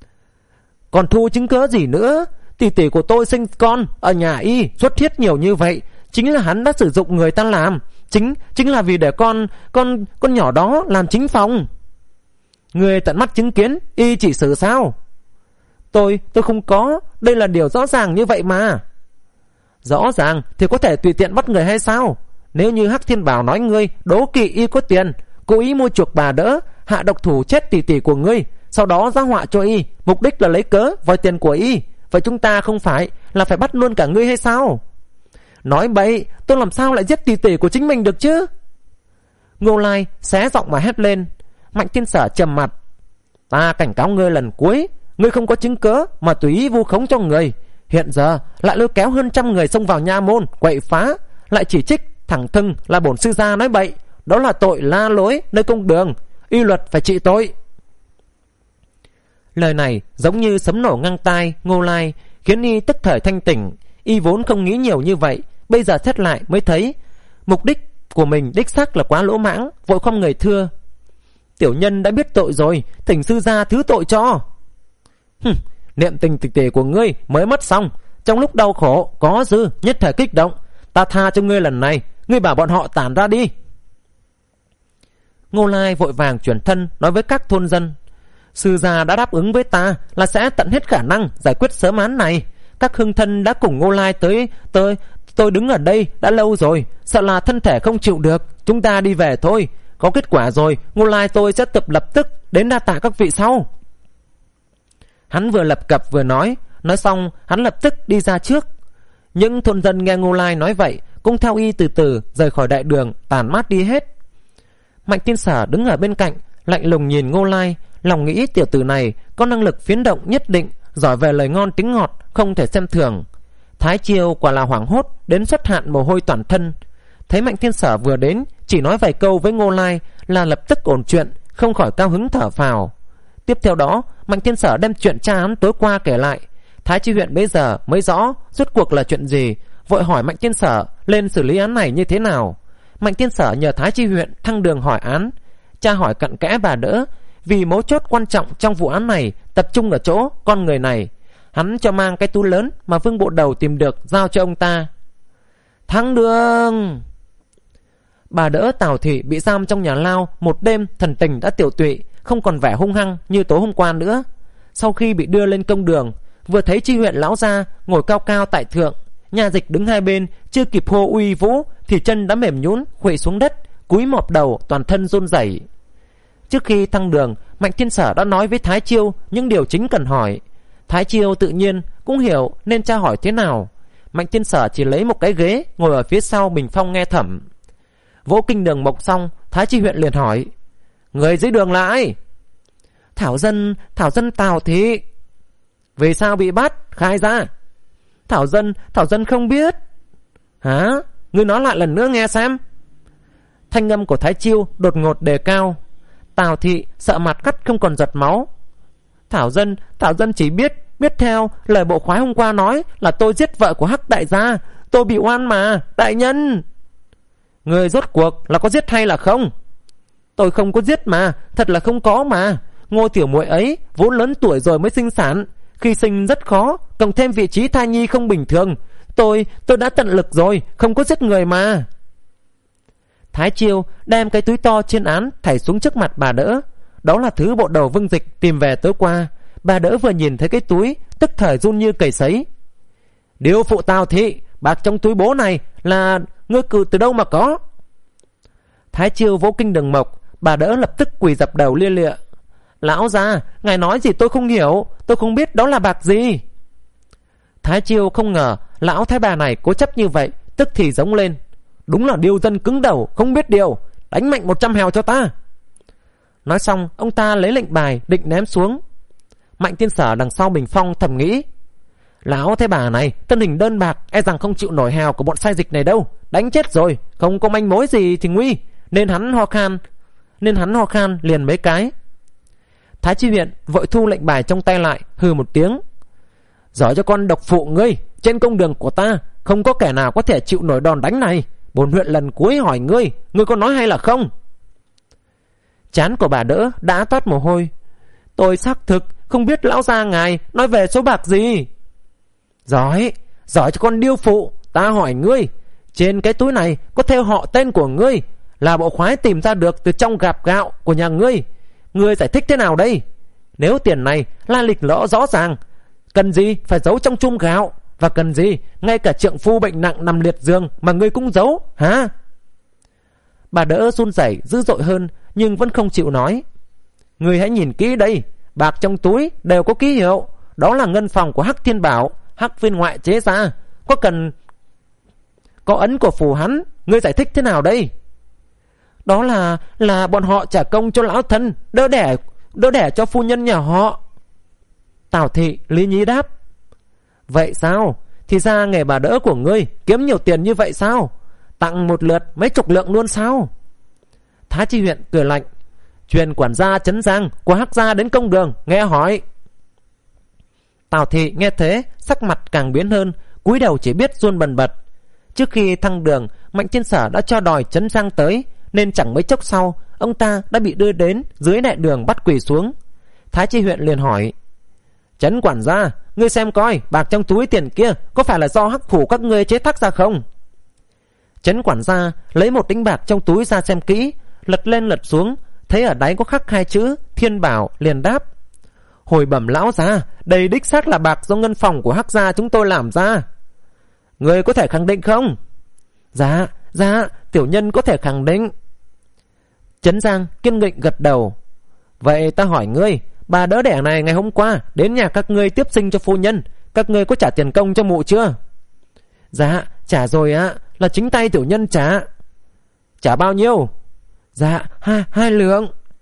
Còn thu chứng cứ gì nữa? Tỷ tỷ của tôi sinh con ở nhà y xuất huyết nhiều như vậy, chính là hắn đã sử dụng người ta làm, chính chính là vì để con con con nhỏ đó làm chính phòng. Người tận mắt chứng kiến y chỉ xử sao? Tôi tôi không có, đây là điều rõ ràng như vậy mà. Rõ ràng thì có thể tùy tiện bắt người hay sao? Nếu như Hắc Thiên Bảo nói ngươi đố kỵ y có tiền, cố ý mua chuộc bà đỡ, hạ độc thủ chết tỷ tỷ của ngươi, sau đó giá họa cho y, mục đích là lấy cớ vòi tiền của y, vậy chúng ta không phải là phải bắt luôn cả ngươi hay sao? Nói bậy, tôi làm sao lại giết tỷ tỷ của chính mình được chứ? Ngô Lai xé giọng mà hét lên. Mạnh Thiên Sở trầm mặt: Ta cảnh cáo ngươi lần cuối, ngươi không có chứng cớ mà tùy ý vu khống cho người, hiện giờ lại lôi kéo hơn trăm người xông vào Nha Môn quậy phá, lại chỉ trích thẳng thừng là bổn sư gia nói bậy, đó là tội la lối nơi công đường, y luật phải trị tội. Lời này giống như sấm nổ ngang tai Ngô Lai, khiến y tức thời thanh tỉnh. Y vốn không nghĩ nhiều như vậy, bây giờ xét lại mới thấy mục đích của mình đích xác là quá lỗ mãng, vội không người thưa: Tiểu nhân đã biết tội rồi, thỉnh sư gia thứ tội cho. Hừm, niệm tình tịch tỉ của ngươi mới mất xong, trong lúc đau khổ có dư nhất thời kích động, ta tha cho ngươi lần này, ngươi bảo bọn họ tản ra đi. Ngô Lai vội vàng chuyển thân nói với các thôn dân: Sư gia đã đáp ứng với ta là sẽ tận hết khả năng giải quyết sớm án này. Các hương thân đã cùng Ngô Lai tới tới tôi đứng ở đây đã lâu rồi, sợ là thân thể không chịu được, chúng ta đi về thôi. Có kết quả rồi, Ngô Lai tôi sẽ tập lập tức đến đa tạ các vị sau. Hắn vừa lập cập vừa nói, nói xong hắn lập tức đi ra trước. Những thôn dân nghe Ngô Lai nói vậy cũng theo y từ từ rời khỏi đại đường, tản mát đi hết. Mạnh Thiên Sở đứng ở bên cạnh lạnh lùng nhìn Ngô Lai, lòng nghĩ tiểu tử này có năng lực phiến động nhất định, giỏi về lời ngon tiếng ngọt, không thể xem thường. Thái Chiêu quả là hoảng hốt đến xuất hạn mồ hôi toàn thân. Thấy Mạnh Thiên Sở vừa đến, chỉ nói vài câu với Ngô Lai là lập tức ổn chuyện, không khỏi cao hứng thở phào. Tiếp theo đó, Mạnh Thiên Sở đem chuyện tra án tối qua kể lại. Thái Chi huyện bây giờ mới rõ rốt cuộc là chuyện gì, vội hỏi Mạnh Thiên Sở lên xử lý án này như thế nào. Mạnh Thiên Sở nhờ Thái Chi huyện thăng đường hỏi án, tra hỏi cặn kẽ bà đỡ, vì mấu chốt quan trọng trong vụ án này tập trung ở chỗ con người này. Hắn cho mang cái túi lớn mà Vương Bộ Đầu tìm được giao cho ông ta. Thăng đường! Bà đỡ Tào Thị bị giam trong nhà lao một đêm, thần tình đã tiểu tụy, không còn vẻ hung hăng như tối hôm qua nữa. Sau khi bị đưa lên công đường, vừa thấy Chi huyện lão gia ngồi cao cao tại thượng, nhà dịch đứng hai bên, chưa kịp hô uy vũ thì chân đã mềm nhũn khuỵu xuống đất, cúi mọp đầu, toàn thân run rẩy. Trước khi thăng đường, Mạnh Thiên Sở đã nói với Thái Chiêu những điều chính cần hỏi. Thái Chiêu tự nhiên cũng hiểu nên tra hỏi thế nào. Mạnh Thiên Sở chỉ lấy một cái ghế ngồi ở phía sau bình phong nghe thẩm. Vỗ kinh đường mộc xong, Thái Chi Huyện liền hỏi: người dưới đường là ai? Thảo dân, Thảo dân Tào Thị. Vì sao bị bắt? Khai ra. Thảo dân, Thảo dân không biết. Hả? Ngươi nói lại lần nữa nghe xem. Thanh âm của Thái Chiêu đột ngột đề cao. Tào Thị sợ mặt cắt không còn giọt máu. Thảo dân, Thảo dân chỉ biết biết theo lời bộ khoái hôm qua nói là tôi giết vợ của Hắc đại gia. Tôi bị oan mà, đại nhân. Người rốt cuộc là có giết hay là không? Tôi không có giết mà, thật là không có mà. Ngô tiểu muội ấy vốn lớn tuổi rồi mới sinh sản, khi sinh rất khó, cộng thêm vị trí thai nhi không bình thường. Tôi, tôi đã tận lực rồi, không có giết người mà. Thái Chiêu đem cái túi to trên án thảy xuống trước mặt bà đỡ. Đó là thứ bộ đầu Vương Dịch tìm về tối qua. Bà đỡ vừa nhìn thấy cái túi, tức thời run như cầy sấy. Điêu phụ Tào Thị, bạc trong túi bố này là ngươi cử từ đâu mà có? Thái Chiêu vỗ kinh đường mộc. Bà đỡ lập tức quỳ dập đầu lia lịa. Lão gia, ngài nói gì tôi không hiểu, tôi không biết đó là bạc gì. Thái Chiêu không ngờ lão thái bà này cố chấp như vậy, tức thì giống lên. Đúng là điêu dân cứng đầu, không biết điều. Đánh mạnh một trăm hào cho ta. Nói xong, ông ta lấy lệnh bài định ném xuống. Mạnh Thiên Sở đằng sau bình phong thầm nghĩ: lão thái bà này thân hình đơn bạc, e rằng không chịu nổi hào của bọn sai dịch này đâu. Đánh chết rồi, không có manh mối gì thì nguy. Nên hắn ho khan Nên hắn ho khan liền mấy cái. Thái Chi Huyện vội thu lệnh bài trong tay lại, hừ một tiếng. Giỏi cho con độc phụ ngươi, trên công đường của ta không có kẻ nào có thể chịu nổi đòn đánh này. Bổn huyện lần cuối hỏi ngươi, ngươi có nói hay là không? Trán của bà đỡ đã toát mồ hôi. Tôi xác thực không biết lão gia ngài nói về số bạc gì. Giỏi, giỏi cho con điêu phụ. Ta hỏi ngươi, trên cái túi này có theo họ tên của ngươi, là bộ khoái tìm ra được từ trong gạp gạo của nhà ngươi. Ngươi giải thích thế nào đây? Nếu tiền này la lịch rõ rõ ràng, cần gì phải giấu trong chum gạo? Và cần gì ngay cả trượng phu bệnh nặng nằm liệt giường mà ngươi cũng giấu hả? Bà đỡ run rẩy dữ dội hơn, nhưng vẫn không chịu nói. Ngươi hãy nhìn kỹ đây, bạc trong túi đều có ký hiệu. Đó là ngân phòng của Hắc Thiên Bảo, Hắc viên ngoại chế ra. Có cần có ấn của phù hắn. Ngươi giải thích thế nào đây? Đó là là bọn họ trả công cho lão thân, đỡ đẻ đỡ đẻ cho phu nhân nhà họ. Tào Thị lý nhí đáp. Vậy sao? Thì ra nghề bà đỡ của ngươi kiếm nhiều tiền như vậy sao? Tặng một lượt mấy chục lượng luôn sao? Thái Chi Huyện cười lạnh. Truyền quản gia Trấn Giang của Hắc gia đến công đường, nghe hỏi. Tào Thị nghe thế, sắc mặt càng biến hơn, cúi đầu chỉ biết run bần bật. Trước khi thăng đường, Mạnh Thiên Sở đã cho đòi Trấn Giang tới, nên chẳng mấy chốc sau, ông ta đã bị đưa đến dưới đại đường bắt quỳ xuống. Thái Chi Huyện liền hỏi: Trấn quản gia, ngươi xem coi, bạc trong túi tiền kia có phải là do Hắc phủ các ngươi chế tác ra không? Trấn quản gia lấy một đinh bạc trong túi ra xem kỹ, lật lên lật xuống, thấy ở đáy có khắc hai chữ Thiên Bảo, liền đáp: Hồi bẩm lão gia, đây đích xác là bạc do ngân phòng của Hắc gia chúng tôi làm ra. Ngươi có thể khẳng định không? Dạ, dạ, tiểu nhân có thể khẳng định. Trấn Giang kiên định gật đầu. Vậy ta hỏi ngươi, bà đỡ đẻ này ngày hôm qua đến nhà các ngươi tiếp sinh cho phu nhân, các ngươi có trả tiền công cho mụ chưa? Dạ, trả rồi ạ, là chính tay tiểu nhân trả. Trả bao nhiêu? Dạ, hai, hai lượng.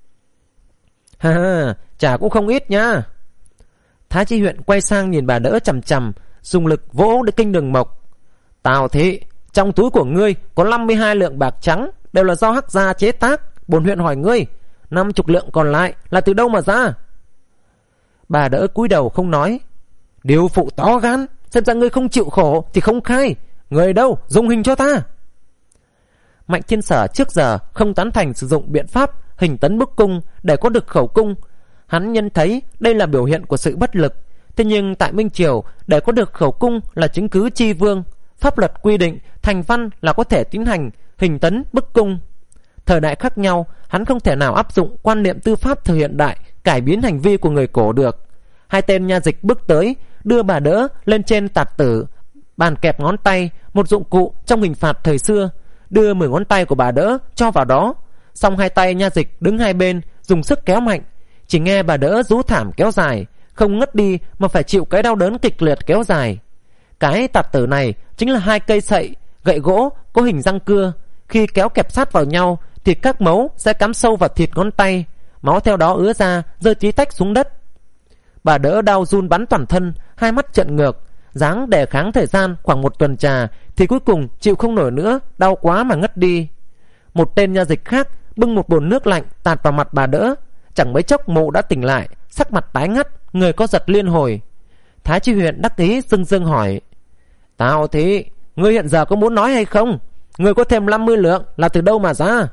Ha ha, trả cũng không ít nha. Thái Chi Huyện quay sang nhìn bà đỡ chằm chằm, dùng lực vỗ để kinh đường mộc. Tào Thị, trong túi của ngươi có năm mươi hai lượng bạc trắng, đều là do Hắc gia chế tác. Bổn huyện hỏi ngươi, năm mươi lượng còn lại là từ đâu mà ra? Bà đỡ cúi đầu không nói. Điều phụ to gan, xem ra ngươi không chịu khổ thì không khai. Người đâu, dùng hình cho ta. Mạnh Thiên Sở trước giờ không tán thành sử dụng biện pháp hình tấn bức cung để có được khẩu cung. Hắn nhận thấy đây là biểu hiện của sự bất lực. Thế nhưng tại Minh Triều, để có được khẩu cung là chứng cứ chi vương. Pháp luật quy định thành văn là có thể tiến hành hình tấn bức cung. Thời đại khác nhau, hắn không thể nào áp dụng quan niệm tư pháp thời hiện đại cải biến hành vi của người cổ được. Hai tên nha dịch bước tới, đưa bà đỡ lên trên tạt tử, bàn kẹp ngón tay, một dụng cụ trong hình phạt thời xưa, đưa mười ngón tay của bà đỡ cho vào đó. Xong hai tay nha dịch đứng hai bên, dùng sức kéo mạnh. Chỉ nghe bà đỡ rú thảm kéo dài, không ngất đi mà phải chịu cái đau đớn kịch liệt kéo dài. Cái tạt tử này chính là hai cây sậy, gậy gỗ có hình răng cưa. Khi kéo kẹp sát vào nhau thì các mấu sẽ cắm sâu vào thịt ngón tay, máu theo đó ứa ra, rơi tí tách xuống đất. Bà đỡ đau run bắn toàn thân, hai mắt trợn ngược, dáng đề kháng thời gian khoảng một tuần trà thì cuối cùng chịu không nổi nữa, đau quá mà ngất đi. Một tên nha dịch khác bưng một bồn nước lạnh tạt vào mặt bà đỡ. Chẳng mấy chốc mụ đã tỉnh lại, sắc mặt tái ngắt, người co giật liên hồi. Thái Chi Huyện đắc ý dưng dưng hỏi: Tào Thị, ngươi hiện giờ có muốn nói hay không? Ngươi có thêm năm mươi lượng là từ đâu mà ra?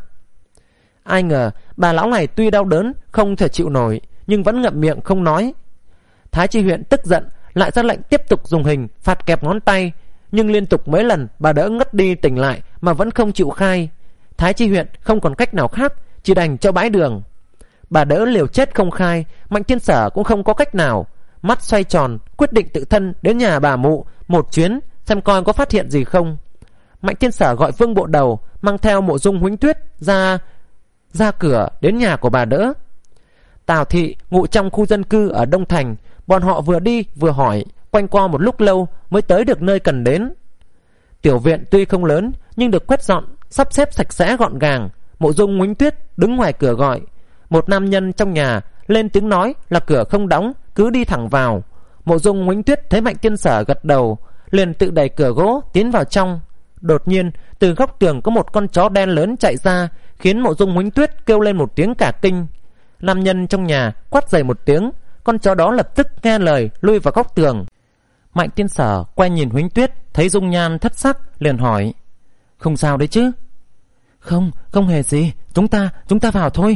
Ai ngờ bà lão này tuy đau đớn không thể chịu nổi, nhưng vẫn ngậm miệng không nói. Thái Chi Huyện tức giận, lại ra lệnh tiếp tục dùng hình phạt kẹp ngón tay, nhưng liên tục mấy lần bà đỡ ngất đi tỉnh lại mà vẫn không chịu khai. Thái Chi Huyện không còn cách nào khác, chỉ đành cho bãi đường. Bà đỡ liều chết không khai, Mạnh Thiên Sở cũng không có cách nào. Mắt xoay tròn, quyết định tự thân đến nhà bà mụ một chuyến, xem coi có phát hiện gì không. Mạnh Thiên Sở gọi Vương Bộ Đầu mang theo Mộ Dung Huỳnh Tuyết ra ra cửa đến nhà của bà đỡ. Tào Thị ngụ trong khu dân cư ở Đông Thành. Bọn họ vừa đi vừa hỏi, quanh co một lúc lâu mới tới được nơi cần đến. Tiểu viện tuy không lớn nhưng được quét dọn, sắp xếp sạch sẽ gọn gàng. Mộ Dung Huỳnh Tuyết đứng ngoài cửa gọi. Một nam nhân trong nhà lên tiếng nói là cửa không đóng, cứ đi thẳng vào. Mộ Dung Huỳnh Tuyết thấy Mạnh Thiên Sở gật đầu, liền tự đẩy cửa gỗ tiến vào trong. Đột nhiên từ góc tường có một con chó đen lớn chạy ra, khiến Mộ Dung Huỳnh Tuyết kêu lên một tiếng cả kinh. Nam nhân trong nhà quát dày một tiếng, con chó đó lập tức nghe lời lui vào góc tường. Mạnh Thiên Sở quay nhìn Huỳnh Tuyết, thấy dung nhan thất sắc, liền hỏi: Không sao đấy chứ? Không, không hề gì, chúng ta, chúng ta vào thôi.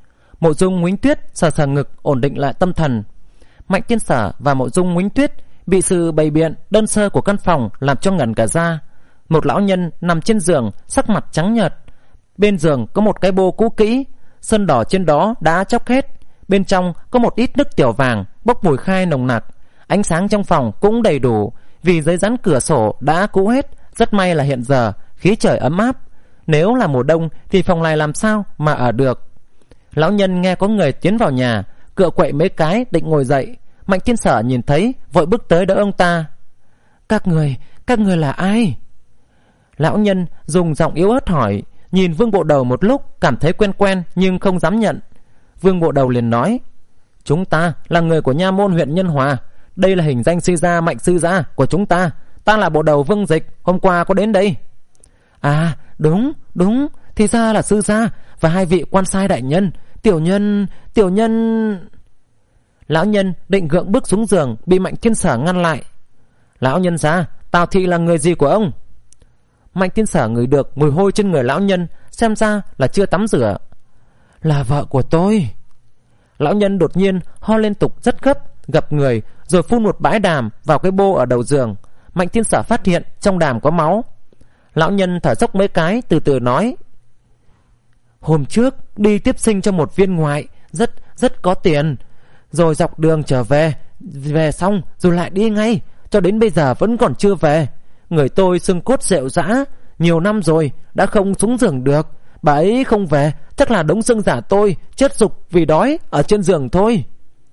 Mộ Dung Huỳnh Tuyết sờ sờ ngực, ổn định lại tâm thần. Mạnh Thiên Sở và Mộ Dung Huỳnh Tuyết bị sự bày biện đơn sơ của căn phòng làm cho ngẩn cả ra. Một lão nhân nằm trên giường, sắc mặt trắng nhợt. Bên giường có một cái bô cũ kỹ, sơn đỏ trên đó đã chóc hết. Bên trong có một ít nước tiểu vàng bốc mùi khai nồng nặc. Ánh sáng trong phòng cũng đầy đủ, vì giấy dán cửa sổ đã cũ hết. Rất may là hiện giờ khí trời ấm áp. Nếu là mùa đông thì phòng này làm sao mà ở được. Lão nhân nghe có người tiến vào nhà, cựa quậy mấy cái định ngồi dậy. Mạnh Thiên Sở nhìn thấy vội bước tới đỡ ông ta. Các người, các người là ai? Lão nhân dùng giọng yếu ớt hỏi. Nhìn Vương Bộ Đầu một lúc, cảm thấy quen quen nhưng không dám nhận. Vương Bộ Đầu liền nói: Chúng ta là người của nha môn huyện Nhân Hòa. Đây là hình danh sư gia Mạnh sư gia của chúng ta. Ta là Bộ Đầu Vương Dịch, hôm qua có đến đây. À đúng, đúng, thì ra là sư gia và hai vị quan sai đại nhân. Tiểu nhân, tiểu nhân... Lão nhân định gượng bước xuống giường, bị Mạnh Thiên Sở ngăn lại. Lão nhân gia, Tào Thị là người gì của ông? Mạnh Thiên Sở ngửi được mùi hôi trên người lão nhân, xem ra là chưa tắm rửa. Là vợ của tôi. Lão nhân đột nhiên ho liên tục rất gấp, gập người, rồi phun một bãi đàm vào cái bô ở đầu giường. Mạnh Thiên Sở phát hiện trong đàm có máu. Lão nhân thở dốc mấy cái, từ từ nói: Hôm trước đi tiếp sinh cho một viên ngoại, rất rất có tiền. Rồi dọc đường trở về, về xong rồi lại đi ngay, cho đến bây giờ vẫn còn chưa về. Người tôi xương cốt rệu rã, nhiều năm rồi đã không xuống giường được. Bà ấy không về, chắc là đống xương giả tôi chết rục vì đói ở trên giường thôi.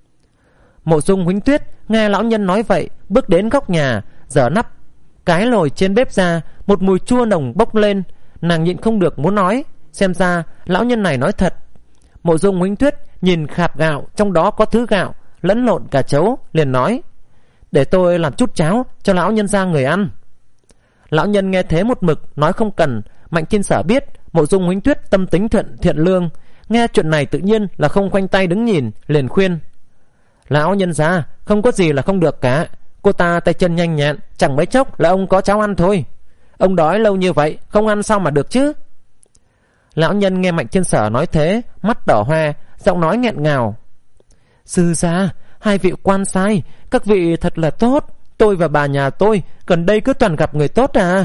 Mộ Dung Huỳnh Tuyết nghe lão nhân nói vậy, bước đến góc nhà, giở nắp cái lồi trên bếp ra. Một mùi chua nồng bốc lên, nàng nhịn không được muốn nói. Xem ra lão nhân này nói thật. Mộ Dung Huỳnh Tuyết nhìn khạp gạo, trong đó có thứ gạo lẫn lộn cả chấu, liền nói: Để tôi làm chút cháo cho lão nhân gia người ăn. Lão nhân nghe thế một mực nói không cần. Mạnh Thiên Sở biết Mộ Dung Huỳnh Tuyết tâm tính thuận thiện lương, nghe chuyện này tự nhiên là không khoanh tay đứng nhìn, liền khuyên: Lão nhân gia, không có gì là không được cả. Cô ta tay chân nhanh nhẹn, chẳng mấy chốc là ông có cháo ăn thôi. Ông đói lâu như vậy, không ăn sao mà được chứ? Lão nhân nghe Mạnh Thiên Sở nói thế, mắt đỏ hoe, giọng nói nghẹn ngào: Sư gia, hai vị quan sai, các vị thật là tốt. Tôi và bà nhà tôi gần đây cứ toàn gặp người tốt à?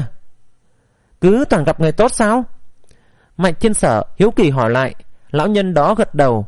Cứ toàn gặp người tốt sao? Mạnh Thiên Sở hiếu kỳ hỏi lại. Lão nhân đó gật đầu.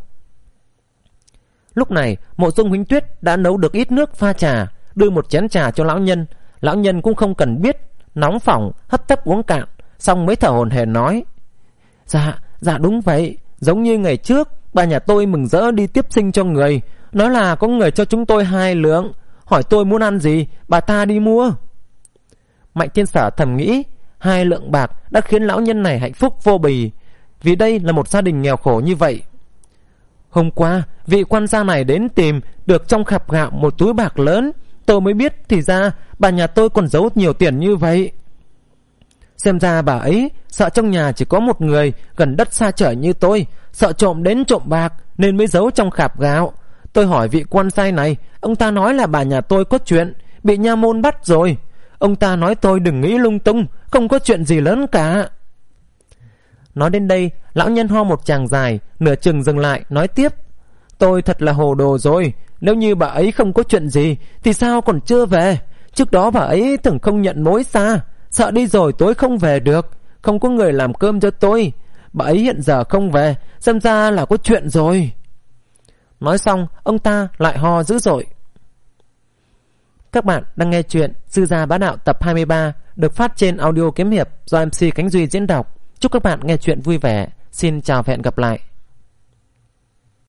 Lúc này Mộ Dung Huỳnh Tuyết đã nấu được ít nước pha trà, đưa một chén trà cho lão nhân. Lão nhân cũng không cần biết, nóng phỏng hấp tấp uống cạn, xong mới thở hổn hển nói: Dạ, dạ đúng vậy. Giống như ngày trước bà nhà tôi mừng rỡ đi tiếp sinh cho người, nói là có người cho chúng tôi hai lượng, hỏi tôi muốn ăn gì, bà ta đi mua. Mạnh Thiên Sở thầm nghĩ, hai lượng bạc đã khiến lão nhân này hạnh phúc vô bì, vì đây là một gia đình nghèo khổ như vậy. Hôm qua vị quan gia này đến tìm, được trong khạp gạo một túi bạc lớn, tôi mới biết thì ra bà nhà tôi còn giấu nhiều tiền như vậy. Xem ra bà ấy sợ trong nhà chỉ có một người gần đất xa trời như tôi, sợ trộm đến trộm bạc nên mới giấu trong khạp gạo. Tôi hỏi vị quan sai này, ông ta nói là bà nhà tôi có chuyện, bị nha môn bắt rồi. Ông ta nói tôi đừng nghĩ lung tung, không có chuyện gì lớn cả. Nói đến đây, lão nhân ho một tràng dài, nửa chừng dừng lại, nói tiếp. Tôi thật là hồ đồ rồi, nếu như bà ấy không có chuyện gì thì sao còn chưa về. Trước đó bà ấy thường không nhận mối xa, sợ đi rồi tối không về được, không có người làm cơm cho tôi. Bà ấy hiện giờ không về, xem ra là có chuyện rồi. Nói xong, ông ta lại ho dữ dội. Các bạn đang nghe chuyện Sư Gia Bá Đạo tập hai mươi ba, được phát trên audio kiếm hiệp do em xê Khánh Duy diễn đọc. Chúc các bạn nghe chuyện vui vẻ. Xin chào và hẹn gặp lại.